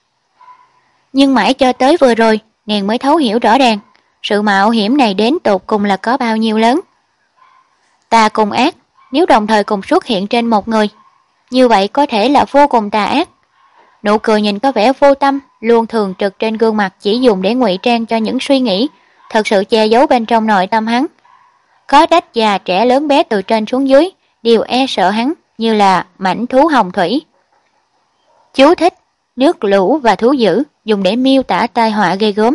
Nhưng mãi cho tới vừa rồi, nàng mới thấu hiểu rõ ràng, sự mạo hiểm này đến tột cùng là có bao nhiêu lớn. Tà cùng ác, nếu đồng thời cùng xuất hiện trên một người, như vậy có thể là vô cùng tà ác. Nụ cười nhìn có vẻ vô tâm, luôn thường trực trên gương mặt chỉ dùng để ngụy trang cho những suy nghĩ thật sự che giấu bên trong nội tâm hắn. Có đách già trẻ lớn bé từ trên xuống dưới đều e sợ hắn như là mảnh thú hồng thủy. Chú thích: nước lũ và thú dữ dùng để miêu tả tai họa ghê gớm.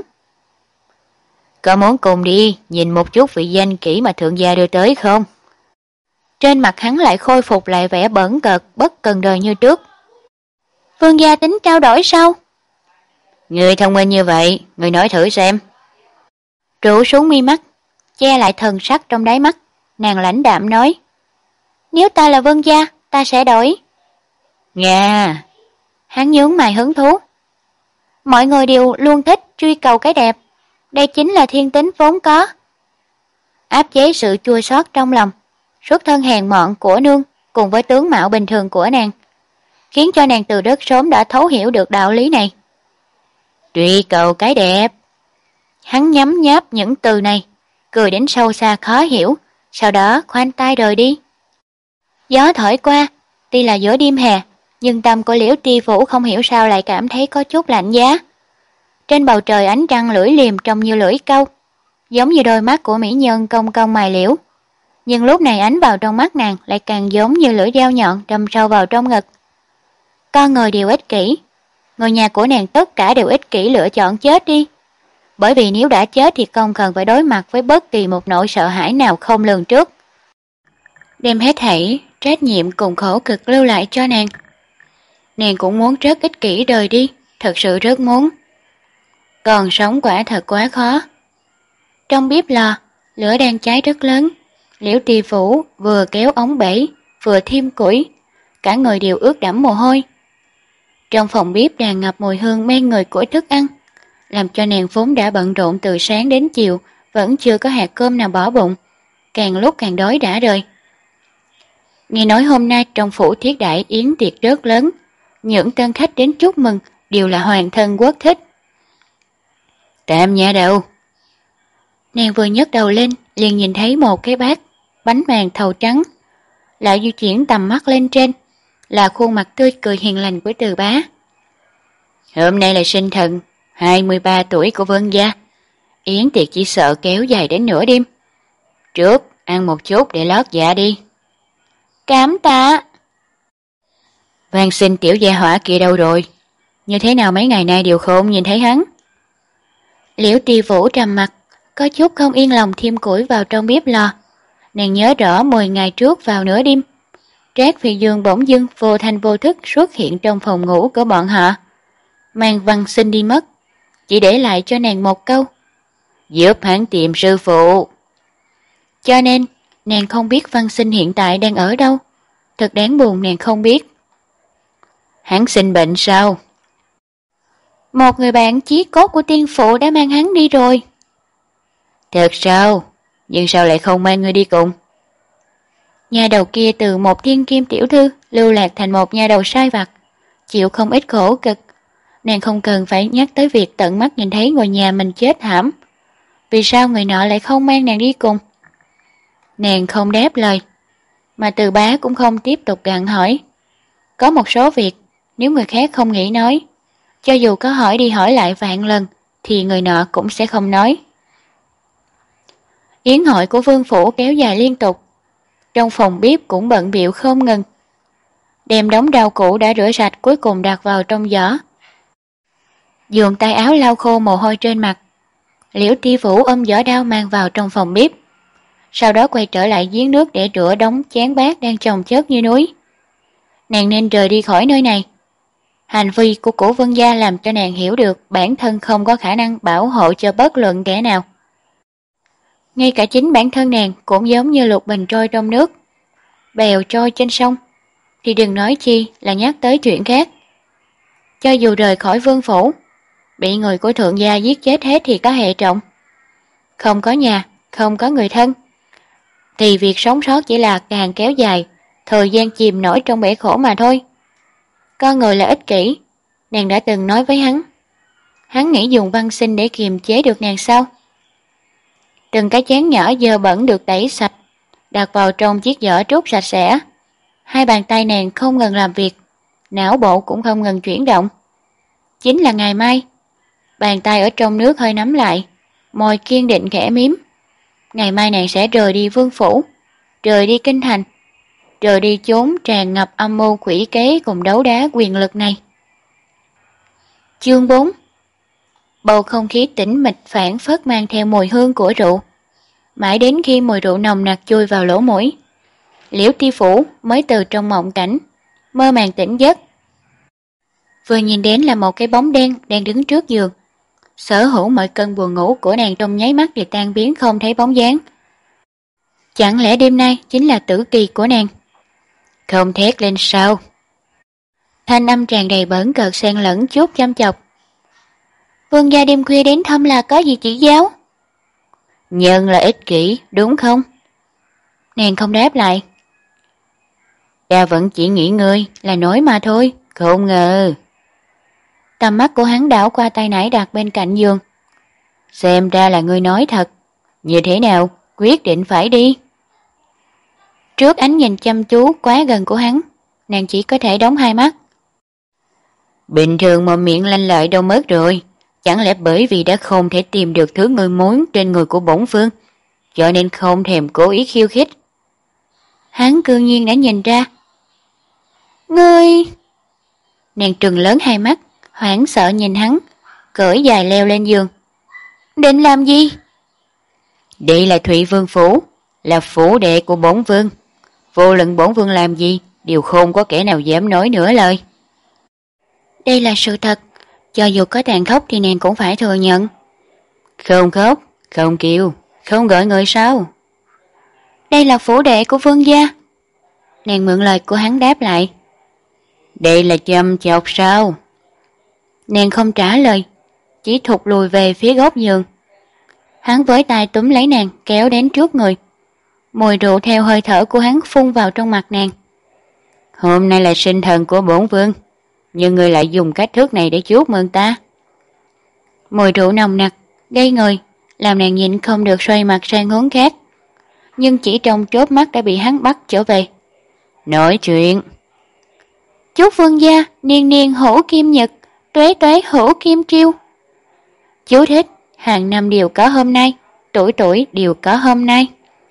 Có muốn cùng đi nhìn một chút vị danh kỹ mà thượng gia đưa tới không? Trên mặt hắn lại khôi phục lại vẻ bẩn cợt bất cần đời như trước. Vương gia tính trao đổi sao? Người thông minh như vậy, người nói thử xem. Trụ xuống mi mắt, che lại thần sắc trong đáy mắt, nàng lãnh đạm nói. Nếu ta là vương gia, ta sẽ đổi. Nga. Hắn nhướng mày hứng thú. Mọi người đều luôn thích truy cầu cái đẹp, đây chính là thiên tính vốn có. Áp chế sự chua xót trong lòng, xuất thân hèn mọn của nương cùng với tướng mạo bình thường của nàng, khiến cho nàng từ rất sớm đã thấu hiểu được đạo lý này. Truy cầu cái đẹp. Hắn nhấm nháp những từ này, cười đến sâu xa khó hiểu, sau đó khoanh tay rời đi. Gió thổi qua, tuy là giữa đêm hè, nhưng tâm của Liễu Tri Phủ không hiểu sao lại cảm thấy có chút lạnh giá. Trên bầu trời ánh trăng lưỡi liềm trông như lưỡi câu, giống như đôi mắt của mỹ nhân cong cong mài liễu, Nhưng lúc này ánh vào trong mắt nàng lại càng giống như lưỡi dao nhọn đâm sâu vào trong ngực. Con người đều ích kỷ, người nhà của nàng tất cả đều ích kỷ lựa chọn chết đi. Bởi vì nếu đã chết thì không cần phải đối mặt với bất kỳ một nỗi sợ hãi nào không lường trước. Đem hết thảy trách nhiệm cùng khổ cực lưu lại cho nàng. Nàng cũng muốn rất ích kỷ rời đi, thật sự rất muốn. Còn sống quả thật quá khó. Trong bếp lò, lửa đang cháy rất lớn. Liễu Tri Phủ vừa kéo ống bể, vừa thêm củi, cả người đều ướt đẫm mồ hôi. Trong phòng bếp tràn ngập mùi hương men người của thức ăn, làm cho nàng vốn đã bận rộn từ sáng đến chiều, vẫn chưa có hạt cơm nào bỏ bụng, càng lúc càng đói đã rời. Nghe nói hôm nay trong phủ thiết đại yến tiệc rất lớn, những tân khách đến chúc mừng đều là hoàng thân quốc thích. Tam nha đầu. Nàng vừa nhấc đầu lên, liền nhìn thấy một cái bát bánh màn thầu trắng. Lại di chuyển tầm mắt lên trên, là khuôn mặt tươi cười hiền lành của Từ bá. Hôm nay là sinh thần hai mươi ba tuổi của Vân gia, yến tiệc chỉ sợ kéo dài đến nửa đêm. Trước ăn một chút để lót dạ đi. Cảm tạ. Van xin tiểu gia hỏa kia đâu rồi? Như thế nào mấy ngày nay đều không nhìn thấy hắn? Liễu Tri Vũ trầm mặt, có chút không yên lòng thêm củi vào trong bếp lò. Nàng nhớ rõ mười ngày trước vào nửa đêm, Trác Phi Dương bỗng dưng vô thanh vô thức xuất hiện trong phòng ngủ của bọn họ, mang Văn Sinh đi mất, chỉ để lại cho nàng một câu: giúp hắn tìm sư phụ. Cho nên nàng không biết Văn Sinh hiện tại đang ở đâu. Thật đáng buồn, nàng không biết. Hắn sinh bệnh sao? Một người bạn chí cốt của tiên phụ đã mang hắn đi rồi. Thật sao? Nhưng sao lại không mang người đi cùng? Nhà đầu kia từ một thiên kim tiểu thư lưu lạc thành một nhà đầu sai vặt, chịu không ít khổ cực. Nàng không cần phải nhắc tới việc tận mắt nhìn thấy ngôi nhà mình chết thảm. Vì sao người nọ lại không mang nàng đi cùng? Nàng không đáp lời, mà Từ bá cũng không tiếp tục gặng hỏi. Có một số việc, nếu người khác không nghĩ nói, cho dù có hỏi đi hỏi lại vạn lần, thì người nọ cũng sẽ không nói. Yến hội của vương phủ kéo dài liên tục, trong phòng bếp cũng bận bịu không ngừng. Đem đống rau củ đã rửa sạch cuối cùng đặt vào trong giỏ, dùng tay áo lau khô mồ hôi trên mặt. Liễu Tri Vũ ôm giỏ đao mang vào trong phòng bếp, sau đó quay trở lại giếng nước để rửa đống chén bát đang chồng chất như núi. Nàng nên rời đi khỏi nơi này. Hành vi của Cổ Vân gia làm cho nàng hiểu được bản thân không có khả năng bảo hộ cho bất luận kẻ nào. Ngay cả chính bản thân nàng cũng giống như lục bình trôi trong nước, bèo trôi trên sông, thì đừng nói chi là nhắc tới chuyện khác. Cho dù rời khỏi vương phủ, bị người của thượng gia giết chết hết thì có hệ trọng. Không có nhà, không có người thân, thì việc sống sót chỉ là càng kéo dài, thời gian chìm nổi trong bể khổ mà thôi. Con người là ích kỷ, nàng đã từng nói với hắn. Hắn nghĩ dùng Văn Sinh để kiềm chế được nàng sao? Từng cái chén nhỏ dơ bẩn được tẩy sạch, đặt vào trong chiếc giỏ trút sạch sẽ. Hai bàn tay nàng không ngừng làm việc, não bộ cũng không ngừng chuyển động. Chính là ngày mai. Bàn tay ở trong nước hơi nắm lại, môi kiên định khẽ mím. Ngày mai nàng sẽ rời đi vương phủ, rời đi kinh thành, rời đi chốn tràn ngập âm mưu quỷ kế cùng đấu đá quyền lực này. Chương bốn. Bầu không khí tĩnh mịch phảng phất mang theo mùi hương của rượu. Mãi đến khi mùi rượu nồng nặc chui vào lỗ mũi, Liễu Tri Phủ mới từ trong mộng cảnh mơ màng tỉnh giấc. Vừa nhìn đến là một cái bóng đen đang đứng trước giường. Sở hữu mọi cơn buồn ngủ của nàng trong nháy mắt thì tan biến không thấy bóng dáng. Chẳng lẽ đêm nay chính là tử kỳ của nàng? Không thét lên sao? Thanh âm tràn đầy bỡn cợt xen lẫn chút chăm chọc. Vương gia đêm khuya đến thăm là có gì chỉ giáo? Nhân là ích kỷ, đúng không? Nàng không đáp lại. Ta vẫn chỉ nghĩ ngươi là nói mà thôi, không ngờ. Tầm mắt của hắn đảo qua tay nải đặt bên cạnh giường. Xem ra là ngươi nói thật. Như thế nào, quyết định phải đi. Trước ánh nhìn chăm chú quá gần của hắn, nàng chỉ có thể đóng hai mắt. Bình thường mà miệng lanh lợi đâu mất rồi. Chẳng lẽ bởi vì đã không thể tìm được thứ ngươi muốn trên người của bổn vương, cho nên không thèm cố ý khiêu khích, hắn cư nhiên đã nhìn ra. Ngươi... Nàng trừng lớn hai mắt, hoảng sợ nhìn hắn, cởi giày leo lên giường. Định làm gì? Đây là Thụy Vương phủ, là phủ đệ của bổn vương. Vô luận bổn vương làm gì, đều không có kẻ nào dám nói nửa lời. Đây là sự thật, cho dù có tàn khốc thì nàng cũng phải thừa nhận. Không khóc, không kêu, không gọi người sao? Đây là phủ đệ của vương gia. Nàng mượn lời của hắn đáp lại. Đây là châm chọc sao? Nàng không trả lời, chỉ thụt lùi về phía góc giường. Hắn với tay túm lấy nàng, kéo đến trước người. Mùi rượu theo hơi thở của hắn phun vào trong mặt nàng. Hôm nay là sinh thần của bổn vương, nhưng ngươi lại dùng cách thức này để chúc mừng ta. Mùi rượu nồng nặc, gây người, làm nàng nhịn không được xoay mặt sang hướng khác. Nhưng chỉ trong chớp mắt đã bị hắn bắt trở về. Nói chuyện. Chúc vương gia, niên niên hổ kim nhật, tuế tuế hổ kim triêu. Chú thích, hàng năm đều có hôm nay, tuổi tuổi đều có hôm nay.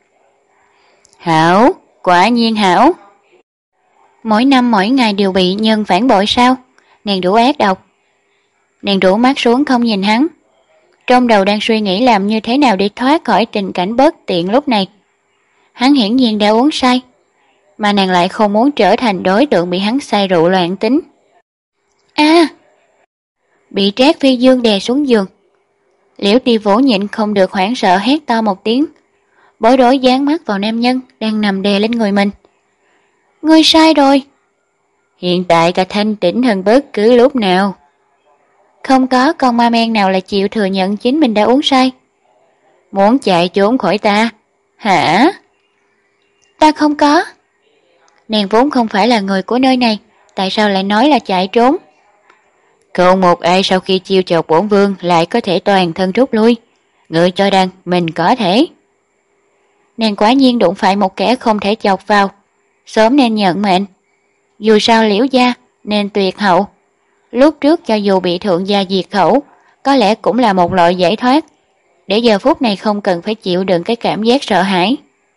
Hảo, quả nhiên hảo. Mỗi năm mỗi ngày đều bị nhân phản bội sao? Nàng đủ ác độc. Nàng rũ mắt xuống không nhìn hắn. Trong đầu đang suy nghĩ làm như thế nào để thoát khỏi tình cảnh bất tiện lúc này. Hắn hiển nhiên đã uống say, mà nàng lại không muốn trở thành đối tượng bị hắn say rượu loạn tính. A! À, bị Trác Phi Dương đè xuống giường. Liễu Ti Vũ nhịn không được hoảng sợ hét to một tiếng, bối rối dán mắt vào nam nhân đang nằm đè lên người mình. Ngươi sai rồi. Hiện tại ta thanh tĩnh hơn bất cứ lúc nào. Không có con ma men nào là chịu thừa nhận chính mình đã uống say. Muốn chạy trốn khỏi ta, hả? Ta không có. Nàng vốn không phải là người của nơi này, tại sao lại nói là chạy trốn? Không một ai sau khi chiêu chọc bổn vương lại có thể toàn thân rút lui. Ngươi cho rằng mình có thể. Nàng quả nhiên đụng phải một kẻ không thể chọc vào, sớm nên nhận mệnh. Dù sao Liễu gia nên tuyệt hậu. Lúc trước cho dù bị thượng gia diệt khẩu, có lẽ cũng là một loại giải thoát, để giờ phút này không cần phải chịu đựng cái cảm giác sợ hãi.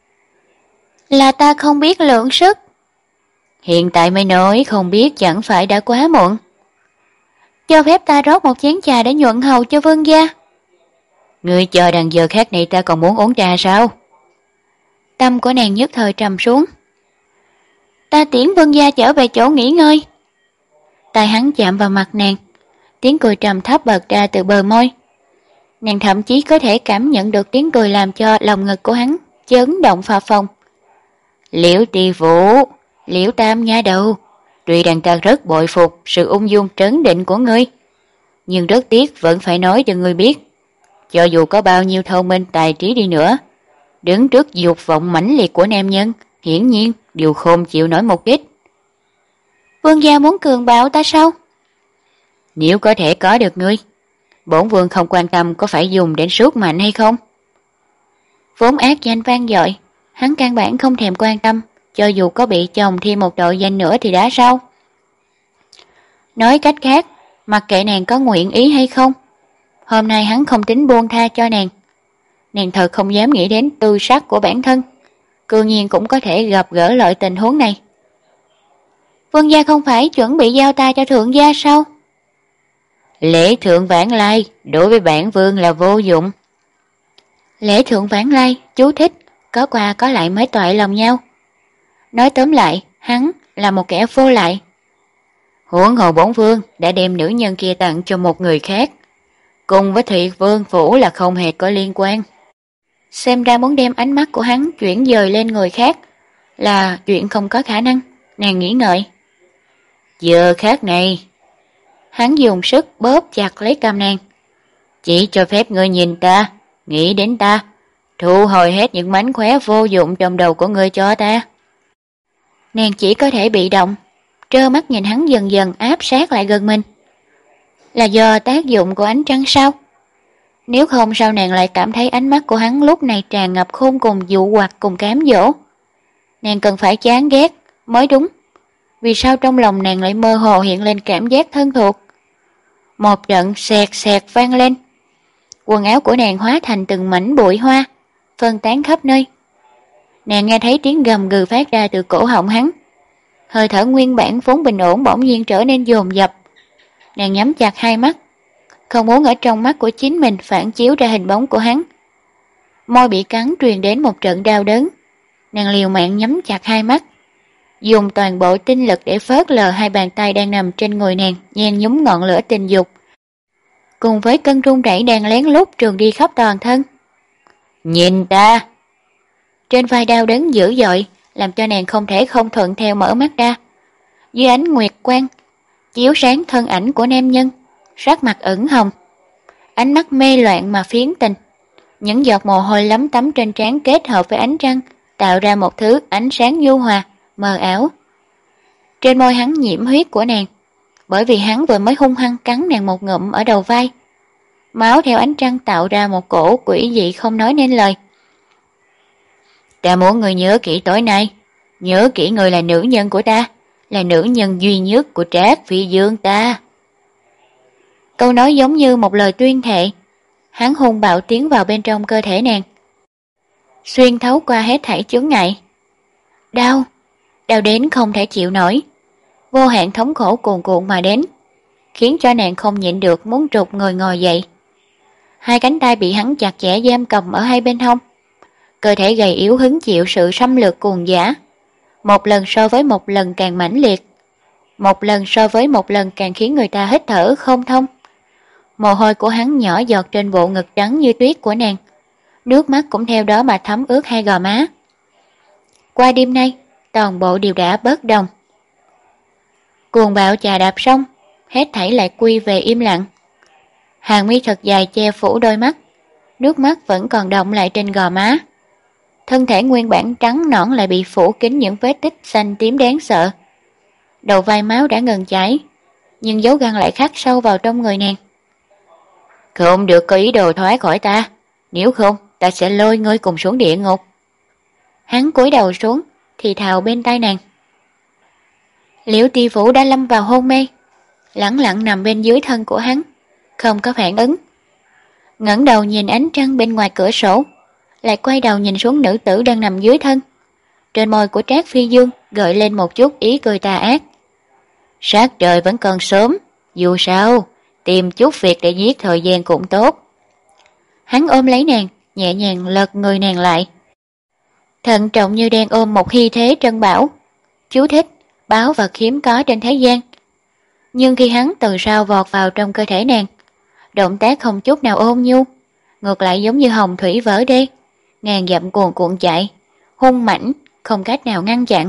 Là ta không biết lượng sức. Hiện tại mới nói không biết chẳng phải đã quá muộn. Cho phép ta rót một chén trà để nhuận hầu cho vương gia. Ngươi chờ đằng giờ khác này ta còn muốn uống trà sao? Tâm của nàng nhất thời trầm xuống. Ta tiễn vương gia trở về chỗ nghỉ ngơi. Tay hắn chạm vào mặt nàng, tiếng cười trầm thấp bật ra từ bờ môi. Nàng thậm chí có thể cảm nhận được tiếng cười làm cho lòng ngực của hắn chấn động phập phồng. Liễu Ti Vũ, Liễu Tam nha đầu, tuy rằng ta rất bội phục sự ung dung trấn định của ngươi, nhưng rất tiếc vẫn phải nói cho ngươi biết, cho dù có bao nhiêu thông minh tài trí đi nữa, đứng trước dục vọng mãnh liệt của nam nhân, hiển nhiên đều không chịu nổi một kích. Vương gia muốn cường bạo ta sao? Nếu có thể có được ngươi, bổn vương không quan tâm có phải dùng đến sức mạnh hay không. Vốn ác danh vang dội, hắn căn bản không thèm quan tâm, cho dù có bị chồng thêm một đội danh nữa thì đã sao? Nói cách khác, mặc kệ nàng có nguyện ý hay không, hôm nay hắn không tính buông tha cho nàng. Nàng thật không dám nghĩ đến tư sắc của bản thân, cư nhiên cũng có thể gặp gỡ loại tình huống này. Vương gia không phải chuẩn bị giao ta cho thượng gia sao? Lễ thượng vãng lai đối với bản vương là vô dụng. Lễ thượng vãng lai, chú thích, có qua có lại mới toại lòng nhau. Nói tóm lại, hắn là một kẻ vô lại. Huống hồ bổn vương đã đem nữ nhân kia tặng cho một người khác, cùng với Thụy Vương phủ là không hề có liên quan. Xem ra muốn đem ánh mắt của hắn chuyển dời lên người khác là chuyện không có khả năng, nàng nghĩ ngợi. Giờ khác này, hắn dùng sức bóp chặt lấy cằm nàng. Chỉ cho phép ngươi nhìn ta, nghĩ đến ta, thu hồi hết những mánh khóe vô dụng trong đầu của ngươi cho ta. Nàng chỉ có thể bị động, trơ mắt nhìn hắn dần dần áp sát lại gần mình. Là do tác dụng của ánh trăng sao? Nếu không sao nàng lại cảm thấy ánh mắt của hắn lúc này tràn ngập khôn cùng dụ hoặc cùng cám dỗ. Nàng cần phải chán ghét mới đúng. Vì sao trong lòng nàng lại mơ hồ hiện lên cảm giác thân thuộc? Một trận xẹt xẹt vang lên. Quần áo của nàng hóa thành từng mảnh bụi hoa, phân tán khắp nơi. Nàng nghe thấy tiếng gầm gừ phát ra từ cổ họng hắn. Hơi thở nguyên bản vốn bình ổn bỗng nhiên trở nên dồn dập. Nàng nhắm chặt hai mắt, không muốn ở trong mắt của chính mình phản chiếu ra hình bóng của hắn. Môi bị cắn truyền đến một trận đau đớn. Nàng liều mạng nhắm chặt hai mắt, dùng toàn bộ tinh lực để phớt lờ hai bàn tay đang nằm trên người nàng nhen nhúm ngọn lửa tình dục, cùng với cơn run rẩy đang lén lút trường đi khắp toàn thân. Nhìn ta! Trên vai đau đớn dữ dội, làm cho nàng không thể không thuận theo mở mắt ra. Dưới ánh nguyệt quang chiếu sáng thân ảnh của nam nhân, sắc mặt ửng hồng, ánh mắt mê loạn mà phiến tình. Những giọt mồ hôi lấm tấm trên trán kết hợp với ánh trăng, tạo ra một thứ ánh sáng nhu hòa, mờ ảo. Trên môi hắn nhiễm huyết của nàng, bởi vì hắn vừa mới hung hăng cắn nàng một ngụm ở đầu vai. Máu theo ánh trăng tạo ra một cổ quỷ dị không nói nên lời. Ta muốn người nhớ kỹ tối nay, nhớ kỹ người là nữ nhân của ta, là nữ nhân duy nhất của Trác Phi Dương ta. Câu nói giống như một lời tuyên thệ. Hắn hung bạo tiến vào bên trong cơ thể nàng, xuyên thấu qua hết thảy chướng ngại. Đau, đau đến không thể chịu nổi, vô hạn thống khổ cuồn cuộn mà đến, khiến cho nàng không nhịn được muốn trục người ngồi dậy. Hai cánh tay bị hắn chặt chẽ giam cầm ở hai bên hông, cơ thể gầy yếu hứng chịu sự xâm lược cuồng dã, một lần so với một lần càng mãnh liệt, một lần so với một lần càng khiến người ta hít thở không thông. Mồ hôi của hắn nhỏ giọt trên bộ ngực trắng như tuyết của nàng, nước mắt cũng theo đó mà thấm ướt hai gò má. Qua đêm nay, toàn bộ đều đã bớt đồng. Cuồng bạo chà đạp xong, hết thảy lại quy về im lặng. Hàng mi thật dài che phủ đôi mắt, nước mắt vẫn còn đọng lại trên gò má. Thân thể nguyên bản trắng nõn lại bị phủ kín những vết tích xanh tím đáng sợ. Đầu vai máu đã ngừng chảy, nhưng dấu găng lại khắc sâu vào trong người nàng. Không được có ý đồ thoát khỏi ta, nếu không ta sẽ lôi ngươi cùng xuống địa ngục. Hắn cúi đầu xuống, thì thào bên tai nàng. Liễu Ti Vũ đã lâm vào hôn mê, lẳng lặng nằm bên dưới thân của hắn, không có phản ứng. Ngẩng đầu nhìn ánh trăng bên ngoài cửa sổ, lại quay đầu nhìn xuống nữ tử đang nằm dưới thân. Trên môi của Trác Phi Dương gợi lên một chút ý cười tà ác. Sát trời vẫn còn sớm, dù sao tìm chút việc để giết thời gian cũng tốt. Hắn ôm lấy nàng, nhẹ nhàng lật người nàng lại, thận trọng như đang ôm một hy thế trân bảo. Chú thích: báu vật hiếm có trên thế gian. Nhưng khi hắn từ sau vọt vào trong cơ thể nàng, động tác không chút nào ôn nhu, ngược lại giống như hồng thủy vỡ đê, ngàn dặm cuồn cuộn chạy, hung mãnh, không cách nào ngăn chặn.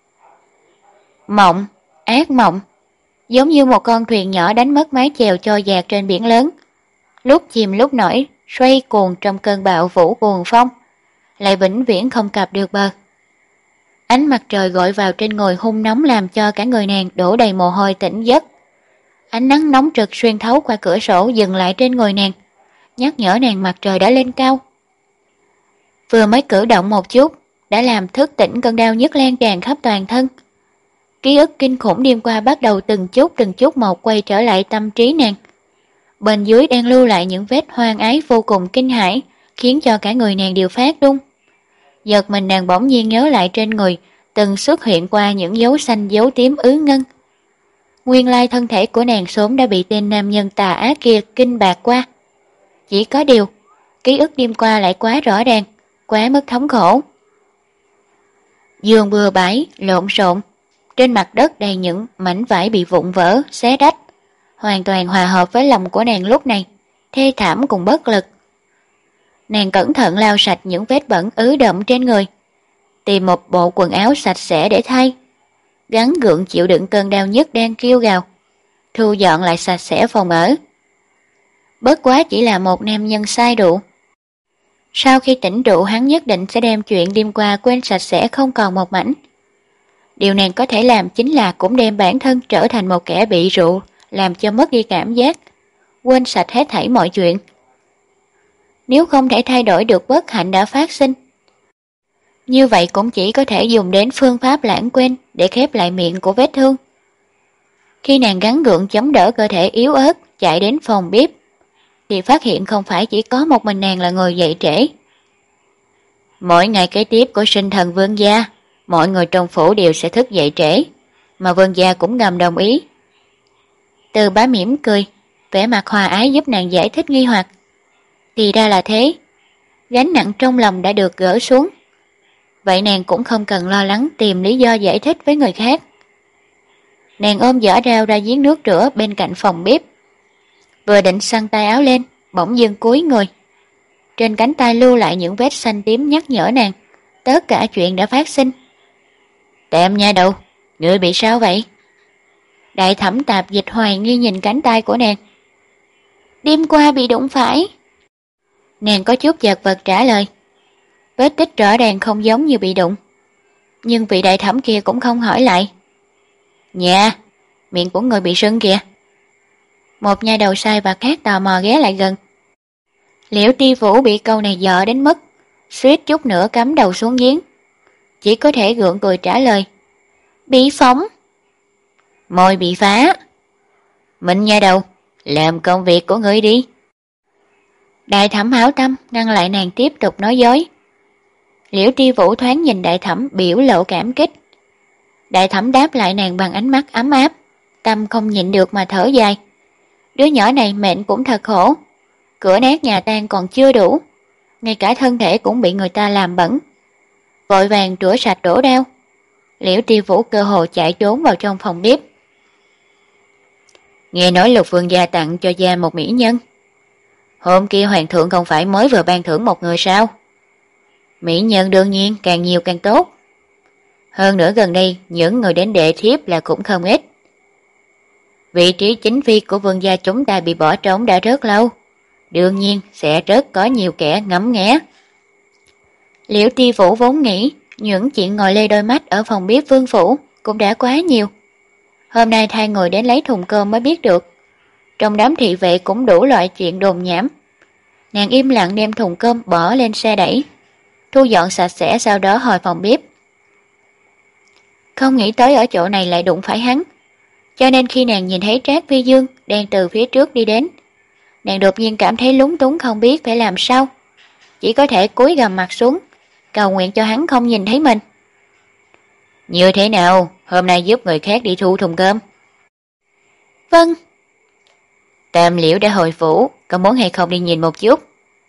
Mộng, ác mộng, giống như một con thuyền nhỏ đánh mất mái chèo trôi dạt trên biển lớn, lúc chìm lúc nổi, xoay cuồng trong cơn bão vũ cuồng phong, lại vĩnh viễn không cập được bờ. Ánh mặt trời gọi vào trên người hung nóng làm cho cả người nàng đổ đầy mồ hôi tỉnh giấc. Ánh nắng nóng trực xuyên thấu qua cửa sổ dừng lại trên người nàng, nhắc nhở nàng mặt trời đã lên cao. Vừa mới cử động một chút, đã làm thức tỉnh cơn đau nhức lan tràn khắp toàn thân. Ký ức kinh khủng đêm qua bắt đầu từng chút từng chút một quay trở lại tâm trí nàng. Bên dưới đang lưu lại những vết hoang ái vô cùng kinh hãi, khiến cho cả người nàng đều phát run. Giật mình nàng bỗng nhiên nhớ lại trên người từng xuất hiện qua những dấu xanh dấu tím ứ ngân. Nguyên lai thân thể của nàng sớm đã bị tên nam nhân tà ác kia kinh bạc qua. Chỉ có điều, ký ức đêm qua lại quá rõ ràng, quá mức thống khổ. Giường bừa bãi, lộn xộn, trên mặt đất đầy những mảnh vải bị vụn vỡ, xé rách, hoàn toàn hòa hợp với lòng của nàng lúc này, thê thảm cùng bất lực. Nàng cẩn thận lau sạch những vết bẩn ứ đậm trên người, tìm một bộ quần áo sạch sẽ để thay, gắng gượng chịu đựng cơn đau nhức đang kêu gào, thu dọn lại sạch sẽ phòng ở. Bất quá chỉ là một nam nhân say rượu. Sau khi tỉnh rượu hắn nhất định sẽ đem chuyện đêm qua quên sạch sẽ không còn một mảnh. Điều nàng có thể làm chính là cũng đem bản thân trở thành một kẻ bị rượu làm cho mất đi cảm giác, quên sạch hết thảy mọi chuyện. Nếu không thể thay đổi được bất hạnh đã phát sinh, như vậy cũng chỉ có thể dùng đến phương pháp lãng quên để khép lại miệng của vết thương. Khi nàng gắng gượng chống đỡ cơ thể yếu ớt chạy đến phòng bếp, thì phát hiện không phải chỉ có một mình nàng là người dậy trễ. Mỗi ngày kế tiếp của sinh thần vương gia, mọi người trong phủ đều sẽ thức dậy trễ, mà vương gia cũng ngầm đồng ý. Từ Bá mỉm cười, vẻ mặt hòa ái giúp nàng giải thích nghi hoặc. Thì ra là thế, gánh nặng trong lòng đã được gỡ xuống. Vậy nàng cũng không cần lo lắng tìm lý do giải thích với người khác. Nàng ôm giỏ rau ra giếng nước rửa bên cạnh phòng bếp. Vừa định xăng tay áo lên, bỗng dưng cúi người. Trên cánh tay lưu lại những vết xanh tím nhắc nhở nàng, tất cả chuyện đã phát sinh. Tạm nha đầu, ngươi bị sao vậy? Đại thẩm tạp dịch hoài nghi nhìn cánh tay của nàng. Đêm qua bị đụng phải. Nàng có chút giật vật trả lời. Vết tích rõ ràng không giống như bị đụng. Nhưng vị đại thẩm kia cũng không hỏi lại. Dạ, miệng của người bị sưng kìa. Một nha đầu sai và khác tò mò ghé lại gần. Liễu Ti Vũ bị câu này dọa đến mức suýt chút nữa cắm đầu xuống giếng. Chỉ có thể gượng cười trả lời. Bị phóng. Môi bị phá. Minh nha đầu, làm công việc của ngươi đi. Đại thẩm hảo tâm ngăn lại nàng tiếp tục nói dối. Liễu Ti Vũ thoáng nhìn đại thẩm biểu lộ cảm kích. Đại thẩm đáp lại nàng bằng ánh mắt ấm áp, tâm không nhịn được mà thở dài. Đứa nhỏ này mệnh cũng thật khổ. Cửa nát nhà tan còn chưa đủ, ngay cả thân thể cũng bị người ta làm bẩn. Vội vàng rửa sạch đổ đao. Liễu Ti Vũ cơ hồ chạy trốn vào trong phòng bếp. Nghe nói Lục vương gia tặng cho gia một mỹ nhân. Hôm kia hoàng thượng không phải mới vừa ban thưởng một người sao? Mỹ nhân đương nhiên càng nhiều càng tốt. Hơn nữa gần đây những người đến đệ thiếp là cũng không ít. Vị trí chính phi của vương gia chúng ta bị bỏ trống đã rất lâu. Đương nhiên sẽ rất có nhiều kẻ ngắm nghé. Liễu Ti Vũ vốn nghĩ những chuyện ngồi lê đôi mắt ở phòng bếp vương phủ cũng đã quá nhiều. Hôm nay thay người đến lấy thùng cơm mới biết được. Trong đám thị vệ cũng đủ loại chuyện đồn nhảm. Nàng im lặng đem thùng cơm bỏ lên xe đẩy, thu dọn sạch sẽ, sau đó hồi phòng bếp. Không nghĩ tới ở chỗ này lại đụng phải hắn, cho nên khi nàng nhìn thấy Trác Phi Dương đang từ phía trước đi đến, nàng đột nhiên cảm thấy lúng túng không biết phải làm sao, chỉ có thể cúi gằm mặt xuống, cầu nguyện cho hắn không nhìn thấy mình. Như thế nào, hôm nay giúp người khác đi thu thùng cơm? Vâng. Tam Liễu đã hồi phủ, có muốn hay không đi nhìn một chút?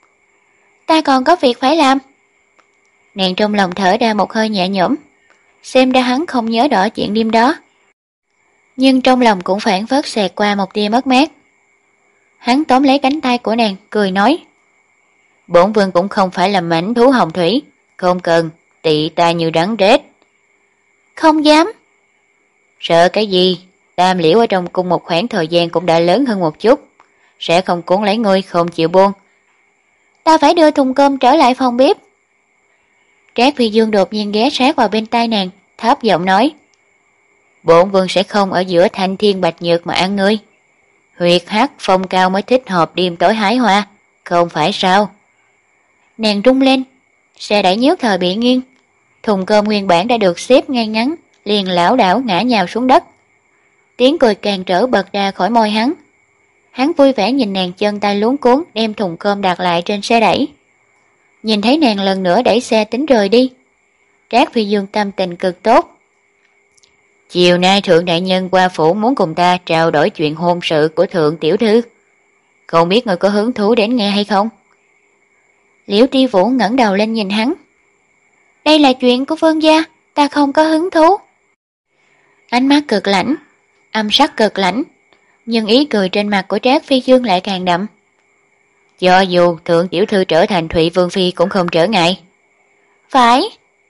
Ta còn có việc phải làm. Nàng trong lòng thở ra một hơi nhẹ nhõm, xem ra hắn không nhớ rõ chuyện đêm đó. Nhưng trong lòng cũng phản phất xẹt qua một tia mất mát. Hắn tóm lấy cánh tay của nàng, cười nói. Bổn vương cũng không phải là mảnh thú hồng thủy, không cần, tị ta như rắn rết. Không dám. Sợ cái gì? Tam Liễu ở trong cung một khoảng thời gian cũng đã lớn hơn một chút, sẽ không cuốn lấy ngươi không chịu buông. Ta phải đưa thùng cơm trở lại phòng bếp. Trác Phi Dương đột nhiên ghé sát vào bên tai nàng, thấp giọng nói. Bổn vương sẽ không ở giữa thanh thiên bạch nhược mà ăn ngươi. Huyệt hắc phong cao mới thích hợp đêm tối hái hoa, không phải sao? Nàng rung lên, xe đẩy nhất thời bị nghiêng. Thùng cơm nguyên bản đã được xếp ngay ngắn, liền lảo đảo ngã nhào xuống đất. Tiếng cười càng trở bật ra khỏi môi hắn. Hắn vui vẻ nhìn nàng chân tay luống cuống đem thùng cơm đặt lại trên xe đẩy. Nhìn thấy nàng lần nữa đẩy xe tính rời đi, Trác Phi Dương tâm tình cực tốt. Chiều nay thượng đại nhân qua phủ muốn cùng ta trao đổi chuyện hôn sự của thượng tiểu thư. Không biết người có hứng thú đến nghe hay không? Liễu Ti Vũ ngẩng đầu lên nhìn hắn. Đây là chuyện của vương gia, ta không có hứng thú. Ánh mắt cực lãnh, âm sắc cực lãnh, nhưng ý cười trên mặt của Trác Phi Dương lại càng đậm. Cho dù thượng tiểu thư trở thành Thụy Vương Phi cũng không trở ngại. Phải.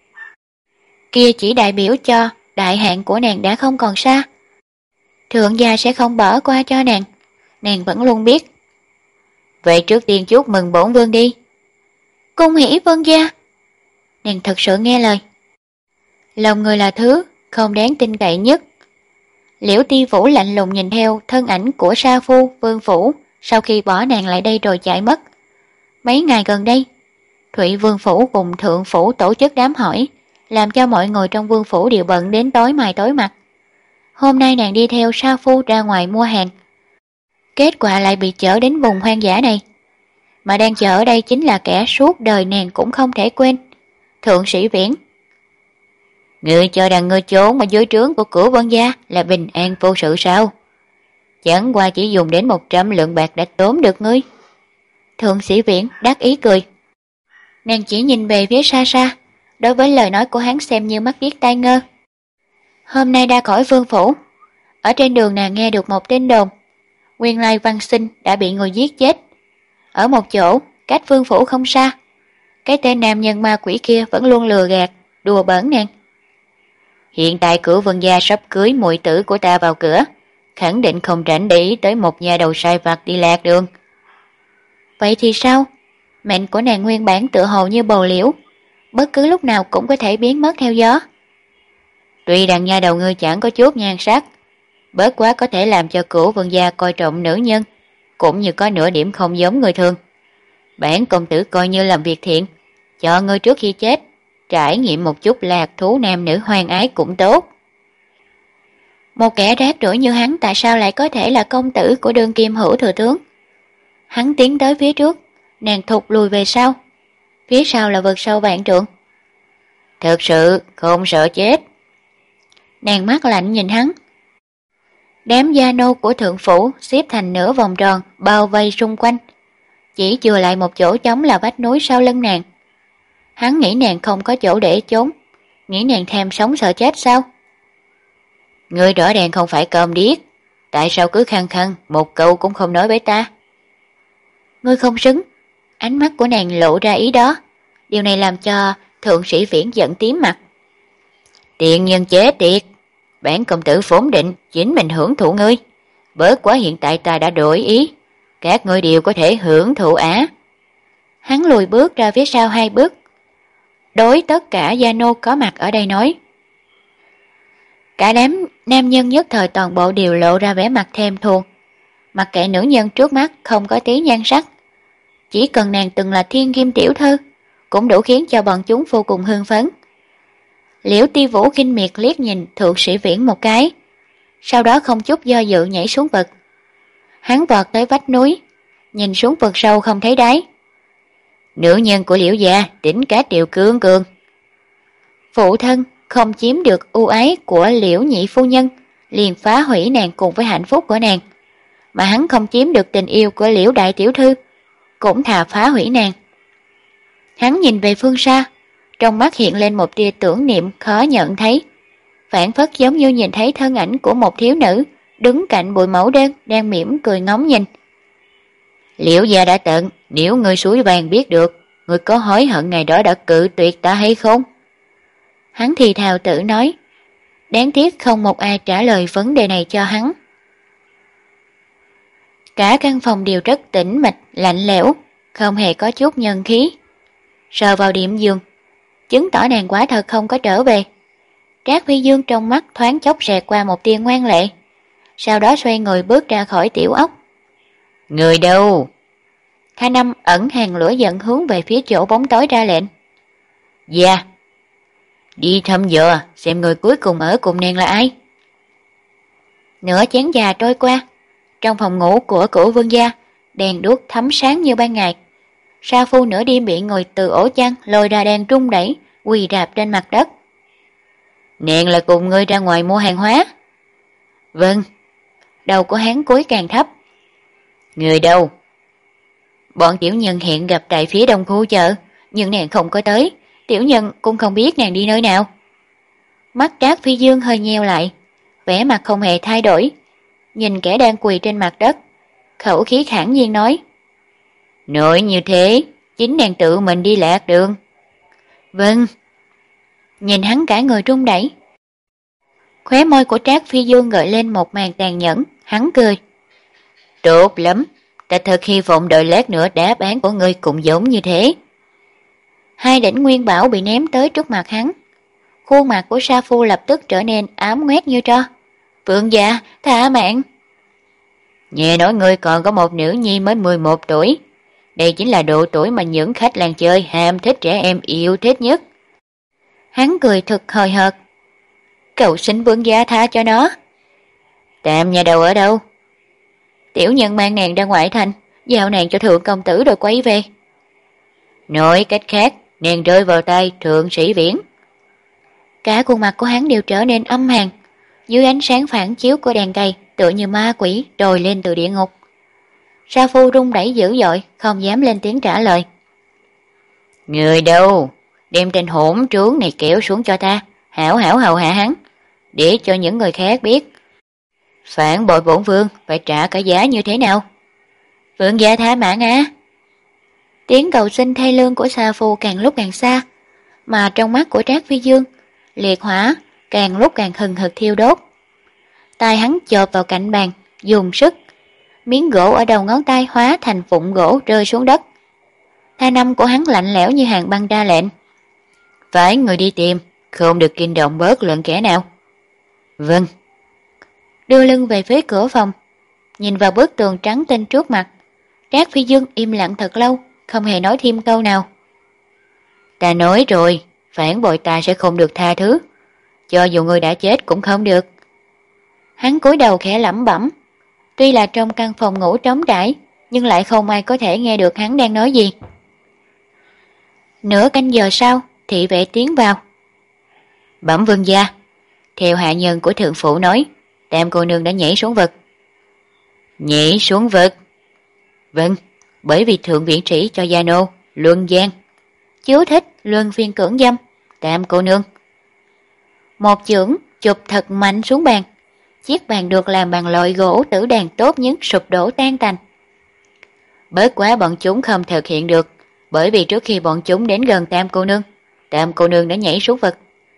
Kia chỉ đại biểu cho đại hạn của nàng đã không còn xa. Thượng gia sẽ không bỏ qua cho nàng, nàng vẫn luôn biết. Vậy trước tiên chúc mừng bổn vương đi. Cung hỷ vương gia. Nàng thật sự nghe lời. Lòng người là thứ không đáng tin cậy nhất. Liễu Ti Vũ lạnh lùng nhìn theo thân ảnh của sa phu vương phủ sau khi bỏ nàng lại đây rồi chạy mất. Mấy ngày gần đây, Thụy Vương phủ cùng Thượng phủ tổ chức đám hỏi, làm cho mọi người trong vương phủ đều bận đến tối mày tối mặt. Hôm nay nàng đi theo sa phu ra ngoài mua hàng. Kết quả lại bị chở đến vùng hoang dã này. Mà đang chờ ở đây chính là kẻ suốt đời nàng cũng không thể quên. Thượng sĩ Viễn: Ngươi cho rằng ngươi trốn ở dưới trướng của Cửu Vân gia là bình an vô sự sao? Chẳng qua chỉ dùng đến một trăm lượng bạc đã tóm được ngươi. Thượng sĩ Viễn đắc ý cười. Nàng chỉ nhìn về phía xa xa, đối với lời nói của hắn xem như mắt điếc tai ngơ. Hôm nay ra khỏi vương phủ, ở trên đường nàng nghe được một tin đồn, nguyên lai Văn Sinh đã bị người giết chết. Ở một chỗ, cách vương phủ không xa, cái tên nam nhân ma quỷ kia vẫn luôn lừa gạt, đùa bỡn nàng. Hiện tại Cửu Vân gia sắp cưới muội tử của ta vào cửa, khẳng định không rảnh để ý tới một nhà đầu sai vặt đi lạc đường. Vậy thì sao? Mệnh của nàng nguyên bản tựa hồ như bồ liễu, bất cứ lúc nào cũng có thể biến mất theo gió. Tuy rằng nha đầu ngươi chẳng có chút nhan sắc, bớt quá có thể làm cho Cửu Vân gia coi trọng nữ nhân, cũng như có nửa điểm không giống người thường. Bản công tử coi như làm việc thiện, cho ngươi trước khi chết trải nghiệm một chút lạc thú nam nữ hoang ái cũng tốt. Một kẻ rác rưởi như hắn tại sao lại có thể là công tử của đương kim hữu thừa tướng? Hắn tiến tới phía trước, nàng thụt lùi về sau. Phía sau là vực sâu vạn trượng. Thực sự không sợ chết. Nàng mắt lạnh nhìn hắn. Đám gia nô của thượng phủ xếp thành nửa vòng tròn bao vây xung quanh, chỉ chừa lại một chỗ trống là vách núi sau lưng nàng. Hắn nghĩ nàng không có chỗ để trốn, nghĩ nàng thèm sống sợ chết sao? Ngươi rõ ràng không phải cơm điếc, tại sao cứ khăng khăng một câu cũng không nói với ta? Ngươi không xứng. Ánh mắt của nàng lộ ra ý đó, điều này làm cho thượng sĩ Viễn giận tím mặt. Tiện nhân chết tiệt, bản công tử vốn định chính mình hưởng thụ ngươi, bớt quá hiện tại ta đã đổi ý, các ngươi đều có thể hưởng thụ á. Hắn lùi bước ra phía sau hai bước, đối tất cả gia nô có mặt ở đây nói. Cả đám nam nhân nhất thời toàn bộ đều lộ ra vẻ mặt thèm thuồng, mặc kệ nữ nhân trước mắt không có tí nhan sắc, chỉ cần nàng từng là thiên kim tiểu thư cũng đủ khiến cho bọn chúng vô cùng hưng phấn. Liễu Ti Vũ khinh miệt liếc nhìn thượng sĩ Viễn một cái, sau đó không chút do dự nhảy xuống vực. Hắn vọt tới vách núi, nhìn xuống vực sâu không thấy đáy. Nữ nhân của Liễu gia đỉnh cá triệu cương cường. Phụ thân không chiếm được ưu ái của Liễu nhị phu nhân, liền phá hủy nàng cùng với hạnh phúc của nàng, mà hắn không chiếm được tình yêu của Liễu đại tiểu thư, cũng thà phá hủy nàng. Hắn nhìn về phương xa, trong mắt hiện lên một tia tưởng niệm khó nhận thấy, phản phất giống như nhìn thấy thân ảnh của một thiếu nữ đứng cạnh bụi mẫu đơn đang mỉm cười ngóng nhìn. Liễu gia đã tận, nếu người suối vàng biết được, người có hối hận ngày đó đã cự tuyệt ta hay không? Hắn thì thào tự nói, đáng tiếc không một ai trả lời vấn đề này cho hắn. Cả căn phòng đều rất tĩnh mịch, lạnh lẽo, không hề có chút nhân khí. Sờ vào điểm giường, chứng tỏ nàng quả thật không có trở về. Trác Phi Dương trong mắt thoáng chốc xẹt qua một tia ngoan lệ, sau đó xoay người bước ra khỏi tiểu ốc. Người đâu? Kha Năm ẩn hàng lửa giận hướng về phía chỗ bóng tối ra lệnh. Dạ. Đi thăm dò xem người cuối cùng ở cùng nàng là ai. Nửa chén trà trôi qua, trong phòng ngủ của Cửu Vương gia, đèn đuốc thấm sáng như ban ngày. Sa Phu nửa đêm bị người từ ổ chăn lôi ra đèn trung đẩy, quỳ rạp trên mặt đất. Nàng là cùng ngươi ra ngoài mua hàng hóa. Vâng. Đầu của hắn cúi càng thấp. Người đâu? Bọn tiểu nhân hẹn gặp tại phía đông khu chợ, nhưng nàng không có tới, tiểu nhân cũng không biết nàng đi nơi nào. Mắt Trác Phi Dương hơi nheo lại, vẻ mặt không hề thay đổi, nhìn kẻ đang quỳ trên mặt đất, khẩu khí thản nhiên nói. Nội như thế, chính nàng tự mình đi lạc đường. Vâng. Nhìn hắn cả người run đẩy. Khóe môi của Trác Phi Dương gợi lên một màn tàn nhẫn, hắn cười. Tốt lắm, ta thật hy vọng đợi lát nữa đáp án của ngươi cũng giống như thế. Hai đỉnh nguyên bảo bị ném tới trước mặt hắn. Khuôn mặt của Sa Phu lập tức trở nên ám ngoét như tro. Vương gia, thả mạng. Nghe nói ngươi còn có một nữ nhi mới mười một tuổi. Đây chính là độ tuổi mà những khách làng chơi ham thích trẻ em yêu thích nhất. Hắn cười thật hời hợt. Cầu xin vương gia tha cho nó. Tạm nhà đầu ở đâu? Tiểu nhân mang nàng ra ngoại thành, giao nàng cho thượng công tử rồi quay về. Nói cách khác, Nàng rơi vào tay thượng sĩ Viễn. Cả khuôn mặt của hắn đều trở nên âm hàn, dưới ánh sáng phản chiếu của đèn cầy tựa như ma quỷ trồi lên từ địa ngục. Sa Phu run rẩy dữ dội, không dám lên tiếng trả lời. Người đâu? Đem tên hỗn trướng này kéo xuống cho ta, hảo hảo hầu hạ hắn, để cho những người khác biết. Phản bội bổn vương phải trả cái giá như thế nào? Vương gia tha mạng á. Tiếng cầu xin thay lương của Sa Phu càng lúc càng xa, mà trong mắt của Trác Phi Dương, liệt hỏa càng lúc càng hừng hực thiêu đốt. Tay hắn chộp vào cạnh bàn, dùng sức, miếng gỗ ở đầu ngón tay hóa thành vụn gỗ rơi xuống đất. Thanh âm của hắn lạnh lẽo như hàng băng ra lệnh. Phải người đi tìm, không được kinh động bớt luận kẻ nào. Vâng. Đưa lưng về phía cửa phòng, nhìn vào bức tường trắng tinh trước mặt, Trác Phi Dương im lặng thật lâu, không hề nói thêm câu nào. Ta nói rồi, phản bội ta sẽ không được tha thứ, cho dù người đã chết cũng không được. Hắn cúi đầu khẽ lẩm bẩm, tuy là trong căn phòng ngủ trống trải, nhưng lại không ai có thể nghe được hắn đang nói gì. Nửa canh giờ sau, thị vệ tiến vào. Bẩm vương gia, theo hạ nhân của thượng phủ nói, Tam cô nương đã nhảy xuống vực. Nhảy xuống vực? Vâng, bởi vì thượng viện sĩ cho gia nô luân gian. Chú thích luân phiên cưỡng dâm. Tam cô nương. Một chưởng chụp thật mạnh xuống bàn. Chiếc bàn được làm bằng loại gỗ tử đàn tốt nhất sụp đổ tan tành. Bớt quá bọn chúng không thực hiện được, bởi vì trước khi bọn chúng đến gần Tam cô nương, Tam cô nương đã nhảy xuống vực.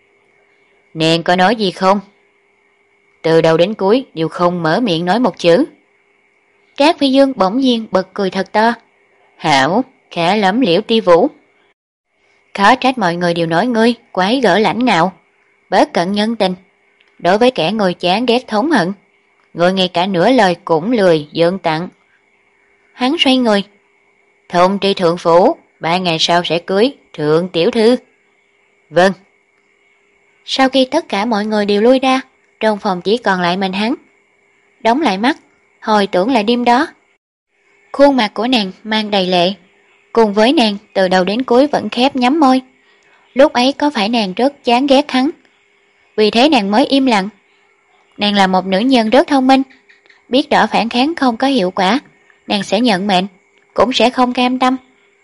Nàng có nói gì không? Từ đầu đến cuối đều không mở miệng nói một chữ. Trác Phi Dương bỗng nhiên bật cười thật to. Hảo, khá lắm Liễu Ti Vũ. Khó trách mọi người đều nói ngươi quái gở lãnh ngạo, bớt cận nhân tình. Đối với kẻ người chán ghét thống hận, ngươi ngay cả nửa lời cũng lười dâng tặng. Hắn xoay người. Thông tri thượng phủ, ba ngày sau sẽ cưới thượng tiểu thư. Vâng. Sau khi tất cả mọi người đều lui ra, trong phòng chỉ còn lại mình hắn. Đóng lại mắt, hồi tưởng lại đêm đó. Khuôn mặt của nàng mang đầy lệ, cùng với nàng từ đầu đến cuối vẫn khép nhắm môi. Lúc ấy có phải nàng rất chán ghét hắn, vì thế nàng mới im lặng. Nàng là một nữ nhân rất thông minh, biết rõ phản kháng không có hiệu quả, nàng sẽ nhận mệnh, cũng sẽ không cam tâm.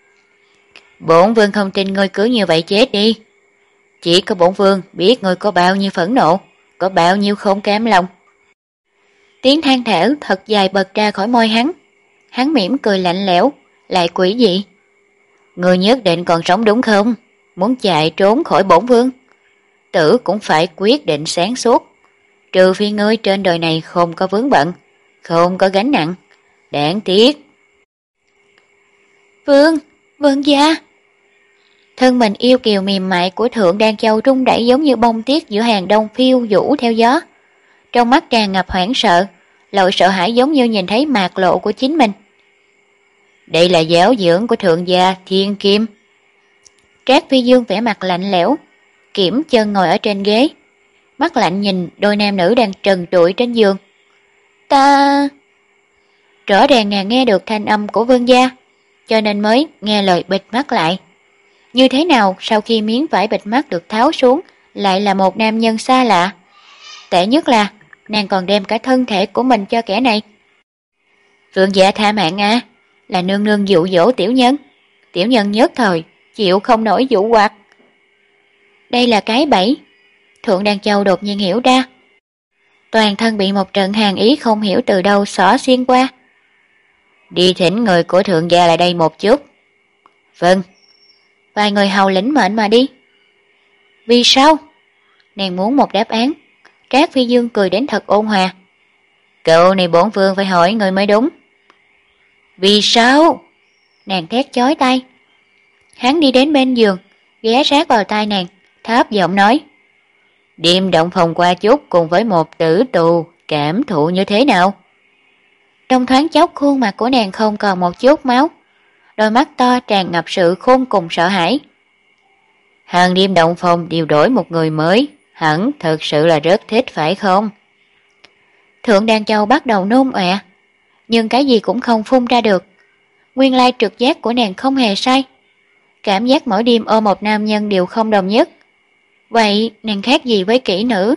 Bổn vương không tin ngươi cứ như vậy chết đi. Chỉ có bổn vương biết ngươi có bao nhiêu phẫn nộ, có bao nhiêu không cam lòng. Tiếng than thở thật dài bật ra khỏi môi hắn. Hắn mỉm cười lạnh lẽo, lại quỷ dị. Ngươi nhất định còn sống đúng không? Muốn chạy trốn khỏi bổn vương? Tử cũng phải quyết định sáng suốt. Trừ phi ngươi trên đời này không có vướng bận, không có gánh nặng. Đáng tiếc. Vương, vương gia. Thân mình yêu kiều mềm mại của Thượng Đan Châu rung rẩy giống như bông tuyết giữa hàng đông phiêu vũ theo gió. Trong mắt tràn ngập hoảng sợ, loại sợ hãi giống như nhìn thấy mạc lộ của chính mình. Đây là giáo dưỡng của thượng gia Thiên Kim. Trác Phi Dương vẻ mặt lạnh lẽo, kiễm chân ngồi ở trên ghế, mắt lạnh nhìn đôi nam nữ đang trần trụi trên giường. Ta... Rõ ràng nàng nghe được thanh âm của vương gia, cho nên mới nghe lời bịt mắt lại. Như thế nào sau khi miếng vải bịt mắt được tháo xuống lại là một nam nhân xa lạ? Tệ nhất là nàng còn đem cả thân thể của mình cho kẻ này. Vương gia tha mạng à, là nương nương dụ dỗ tiểu nhân. Tiểu nhân nhất thời chịu không nổi dụ hoặc. Đây là cái bẫy. Thượng Đan Châu đột nhiên hiểu ra. Toàn thân bị một trận hàn ý không hiểu từ đâu xỏ xuyên qua. Đi thỉnh người của thượng gia lại đây một chút. Vâng. Vài người hầu lĩnh mệnh mà đi. Vì sao? Nàng muốn một đáp án. Trác Phi Dương cười đến thật ôn hòa. Cậu này bổn vương phải hỏi người mới đúng. Vì sao? Nàng thét chói tai. Hắn đi đến bên giường, ghé sát vào tai nàng, thấp giọng nói. Đêm động phòng qua chút cùng với một tử tù, cảm thụ như thế nào? Trong thoáng chốc khuôn mặt của nàng không còn một chút máu, đôi mắt to tràn ngập sự khôn cùng sợ hãi. Hàng đêm động phòng điều đổi một người mới, hẳn thật sự là rất thích phải không? Thượng Đan Châu bắt đầu nôn ọe, nhưng cái gì cũng không phun ra được. Nguyên lai trực giác của nàng không hề sai. Cảm giác mỗi đêm ôm một nam nhân đều không đồng nhất. Vậy nàng khác gì với kỹ nữ?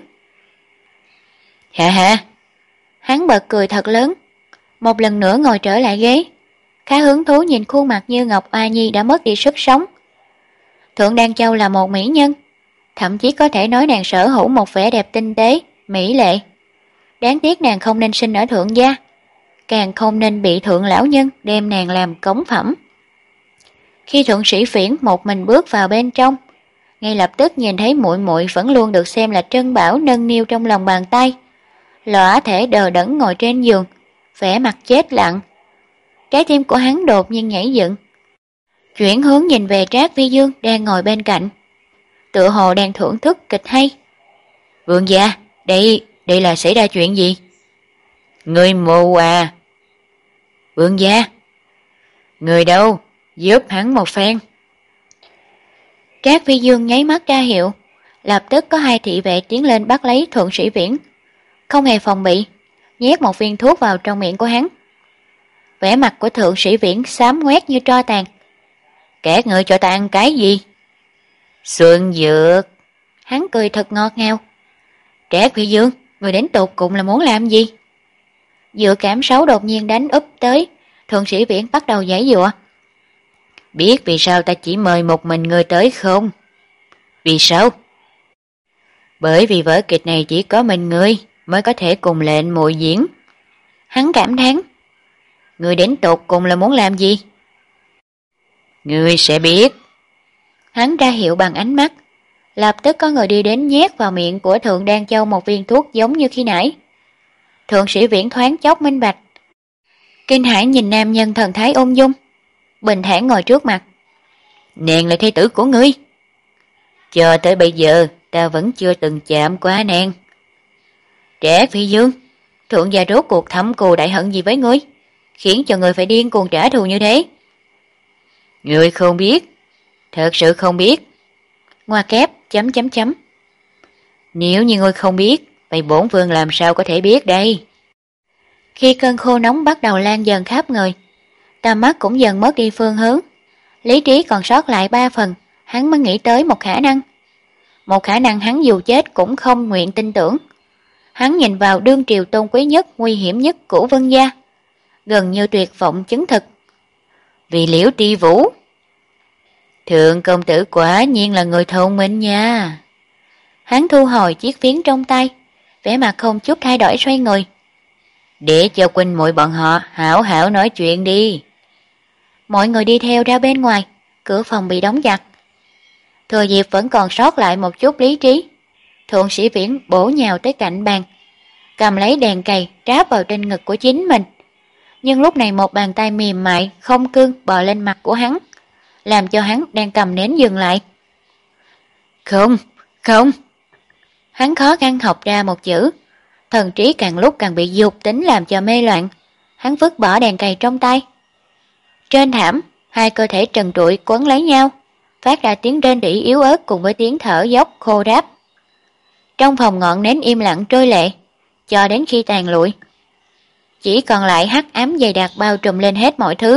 Hả hả? Hắn bật cười thật lớn, một lần nữa ngồi trở lại ghế, khá hứng thú nhìn khuôn mặt như ngọc oa nhi đã mất đi sức sống. Thượng Đan Châu là một mỹ nhân, thậm chí có thể nói nàng sở hữu một vẻ đẹp tinh tế, mỹ lệ. Đáng tiếc nàng không nên sinh ở thượng gia, càng không nên bị thượng lão nhân đem nàng làm cống phẩm. Khi thượng sĩ Phiển một mình bước vào bên trong, ngay lập tức nhìn thấy muội muội vẫn luôn được xem là trân bảo nâng niu trong lòng bàn tay, lõa thể đờ đẫn ngồi trên giường, vẻ mặt chết lặng. Trái tim của hắn đột nhiên nhảy dựng, chuyển hướng nhìn về Trác Phi Dương đang ngồi bên cạnh, tựa hồ đang thưởng thức kịch hay. Vương gia, đây, đây là xảy ra chuyện gì? Người mù à? Vương gia, người đâu? Giúp hắn một phen. Trác Phi Dương nháy mắt ra hiệu, lập tức có hai thị vệ tiến lên bắt lấy thượng sĩ Viễn, không hề phòng bị, nhét một viên thuốc vào trong miệng của hắn. Vẻ mặt của thượng sĩ Viễn xám ngoét như tro tàn. Các người cho ta ăn cái gì? Xuân dược. Hắn cười thật ngọt ngào. Trác Phi Dương, người đến tột cùng là muốn làm gì? Dự cảm xấu đột nhiên đánh úp tới, thượng sĩ Viễn bắt đầu giãy giụa. Biết vì sao ta chỉ mời một mình người tới không? Vì sao? Bởi vì vở kịch này chỉ có mình người mới có thể cùng lệnh muội diễn. Hắn cảm thán. Người đến tột cùng là muốn làm gì? Người sẽ biết. Hắn ra hiệu bằng ánh mắt. Lập tức có người đi đến nhét vào miệng của Thượng Đan Châu một viên thuốc giống như khi nãy. Thượng sĩ Viễn thoáng chốc minh bạch. Kinh hãi nhìn nam nhân thần thái ung dung, bình thản ngồi trước mặt. Nàng là thê tử của ngươi. Cho tới bây giờ ta vẫn chưa từng chạm qua nàng. Trác Phi Dương, thượng gia rốt cuộc thâm cừu đại hận gì với ngươi, khiến cho ngươi phải điên cuồng trả thù như thế? Ngươi không biết, thật sự không biết. Ngoa kép chấm chấm chấm. Nếu như ngươi không biết, vậy bổn vương làm sao có thể biết đây? Khi cơn khô nóng bắt đầu lan dần khắp người, tầm mắt cũng dần mất đi phương hướng, lý trí còn sót lại ba phần, hắn mới nghĩ tới một khả năng. Một khả năng hắn dù chết cũng không nguyện tin tưởng. Hắn nhìn vào đương triều tôn quý nhất, nguy hiểm nhất của Vân gia, gần như tuyệt vọng chứng thực. Vì Liễu Tri Vũ. Thượng công tử quả nhiên là người thông minh nha. Hắn thu hồi chiếc phiến trong tay, vẻ mặt không chút thay đổi xoay người. Để cho huynh muội bọn họ hảo hảo nói chuyện đi. Mọi người đi theo ra bên ngoài, cửa phòng bị đóng chặt. Thừa dịp vẫn còn sót lại một chút lý trí, thượng sĩ Viễn bổ nhào tới cạnh bàn, cầm lấy đèn cày tráp vào trên ngực của chính mình. Nhưng lúc này một bàn tay mềm mại không cương bò lên mặt của hắn, làm cho hắn đang cầm nến dừng lại. Không, không. Hắn khó khăn học ra một chữ, thần trí càng lúc càng bị dục tính làm cho mê loạn. Hắn vứt bỏ đèn cày trong tay. Trên thảm, hai cơ thể trần trụi quấn lấy nhau, phát ra tiếng rên rỉ yếu ớt cùng với tiếng thở dốc khô ráp. Trong phòng ngọn nến im lặng trôi lệ, cho đến khi tàn lụi. Chỉ còn lại hắc ám dày đặc bao trùm lên hết mọi thứ.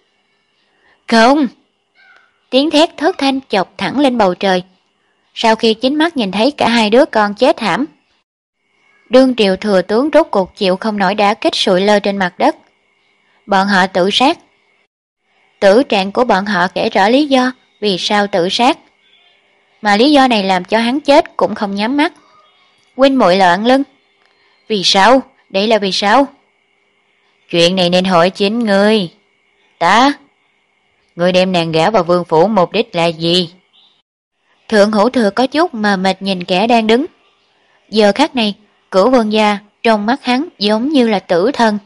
Không! Tiếng thét thất thanh chọc thẳng lên bầu trời. Sau khi chính mắt nhìn thấy cả hai đứa con chết thảm, đương triều thừa tướng rốt cuộc chịu không nổi đả kích sụi lơ trên mặt đất. Bọn họ tự sát. Tử trạng của bọn họ kể rõ lý do vì sao tự sát, mà lý do này làm cho hắn chết cũng không nhắm mắt. Huynh muội loạn lưng. Vì sao? Đây là vì sao? Chuyện này nên hỏi chính ngươi. Ta? Ngươi đem nàng gả vào vương phủ mục đích là gì? Thượng Hữu Thừa có chút mờ mịt nhìn kẻ đang đứng. Giờ khắc này, Cửu Vương gia trong mắt hắn giống như là tử thần.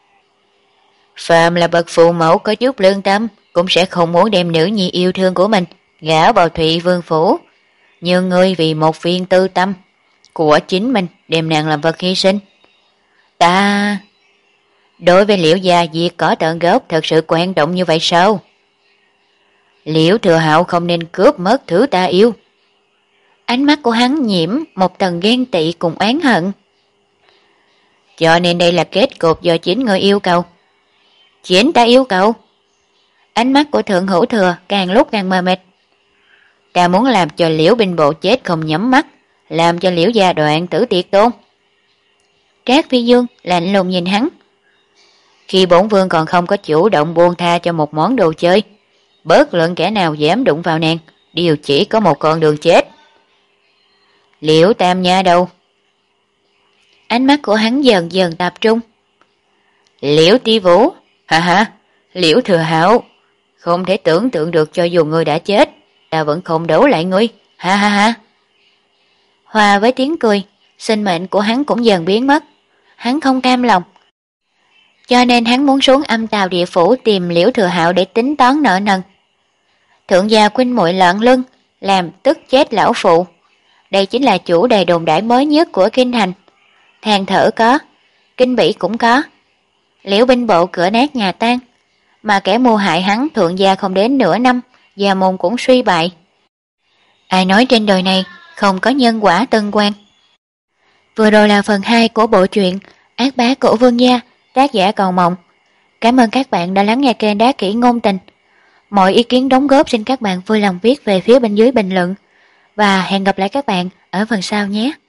Phàm là bậc phụ mẫu có chút lương tâm cũng sẽ không muốn đem nữ nhi yêu thương của mình gả vào Thụy Vương phủ. Nhưng ngươi vì một viên tư tâm của chính mình đem nàng làm vật hy sinh. Ta... Đối với Liễu gia việc có tận gốc thật sự quan trọng như vậy sao? Liễu Thừa Hạo không nên cướp mất thứ ta yêu. Ánh mắt của hắn nhiễm một tầng ghen tị cùng oán hận. Cho nên đây là kết cục do chính người yêu cầu. Chính ta yêu cầu. Ánh mắt của Thượng Hữu Thừa càng lúc càng mờ mịt. Ta muốn làm cho Liễu binh bộ chết không nhắm mắt, làm cho Liễu gia đoạn tử tiệt tôn. Trác Phi Dương lạnh lùng nhìn hắn. Khi bổn vương còn không có chủ động buông tha cho một món đồ chơi, bớt luận kẻ nào dám đụng vào nàng, đều chỉ có một con đường chết. Liễu Tam Nha đâu? Ánh mắt của hắn dần dần tập trung. Liễu Ti Vũ, ha ha, Liễu Thừa Hạo, không thể tưởng tượng được cho dù ngươi đã chết, ta vẫn không đấu lại ngươi, ha ha ha. Hòa với tiếng cười, sinh mệnh của hắn cũng dần biến mất. Hắn không cam lòng, cho nên hắn muốn xuống âm tào địa phủ tìm Liễu Thừa Hạo để tính toán nợ nần. Thượng gia huynh muội loạn lưng, làm tức chết lão phụ. Đây chính là chủ đề đồn đãi mới nhất của kinh thành. Than thở có, kinh bỉ cũng có. Liễu binh bộ cửa nát nhà tan, mà kẻ mưu hại hắn thượng gia không đến nửa năm, gia môn cũng suy bại. Ai nói trên đời này không có nhân quả tân quan. Vừa rồi là phần hai của bộ truyện Ác Bá Cổ Vương Gia, tác giả Cầu Mộng. Cảm ơn các bạn đã lắng nghe kênh Đá Kỹ Ngôn Tình. Mọi ý kiến đóng góp xin các bạn vui lòng viết về phía bên dưới bình luận. Và hẹn gặp lại các bạn ở phần sau nhé.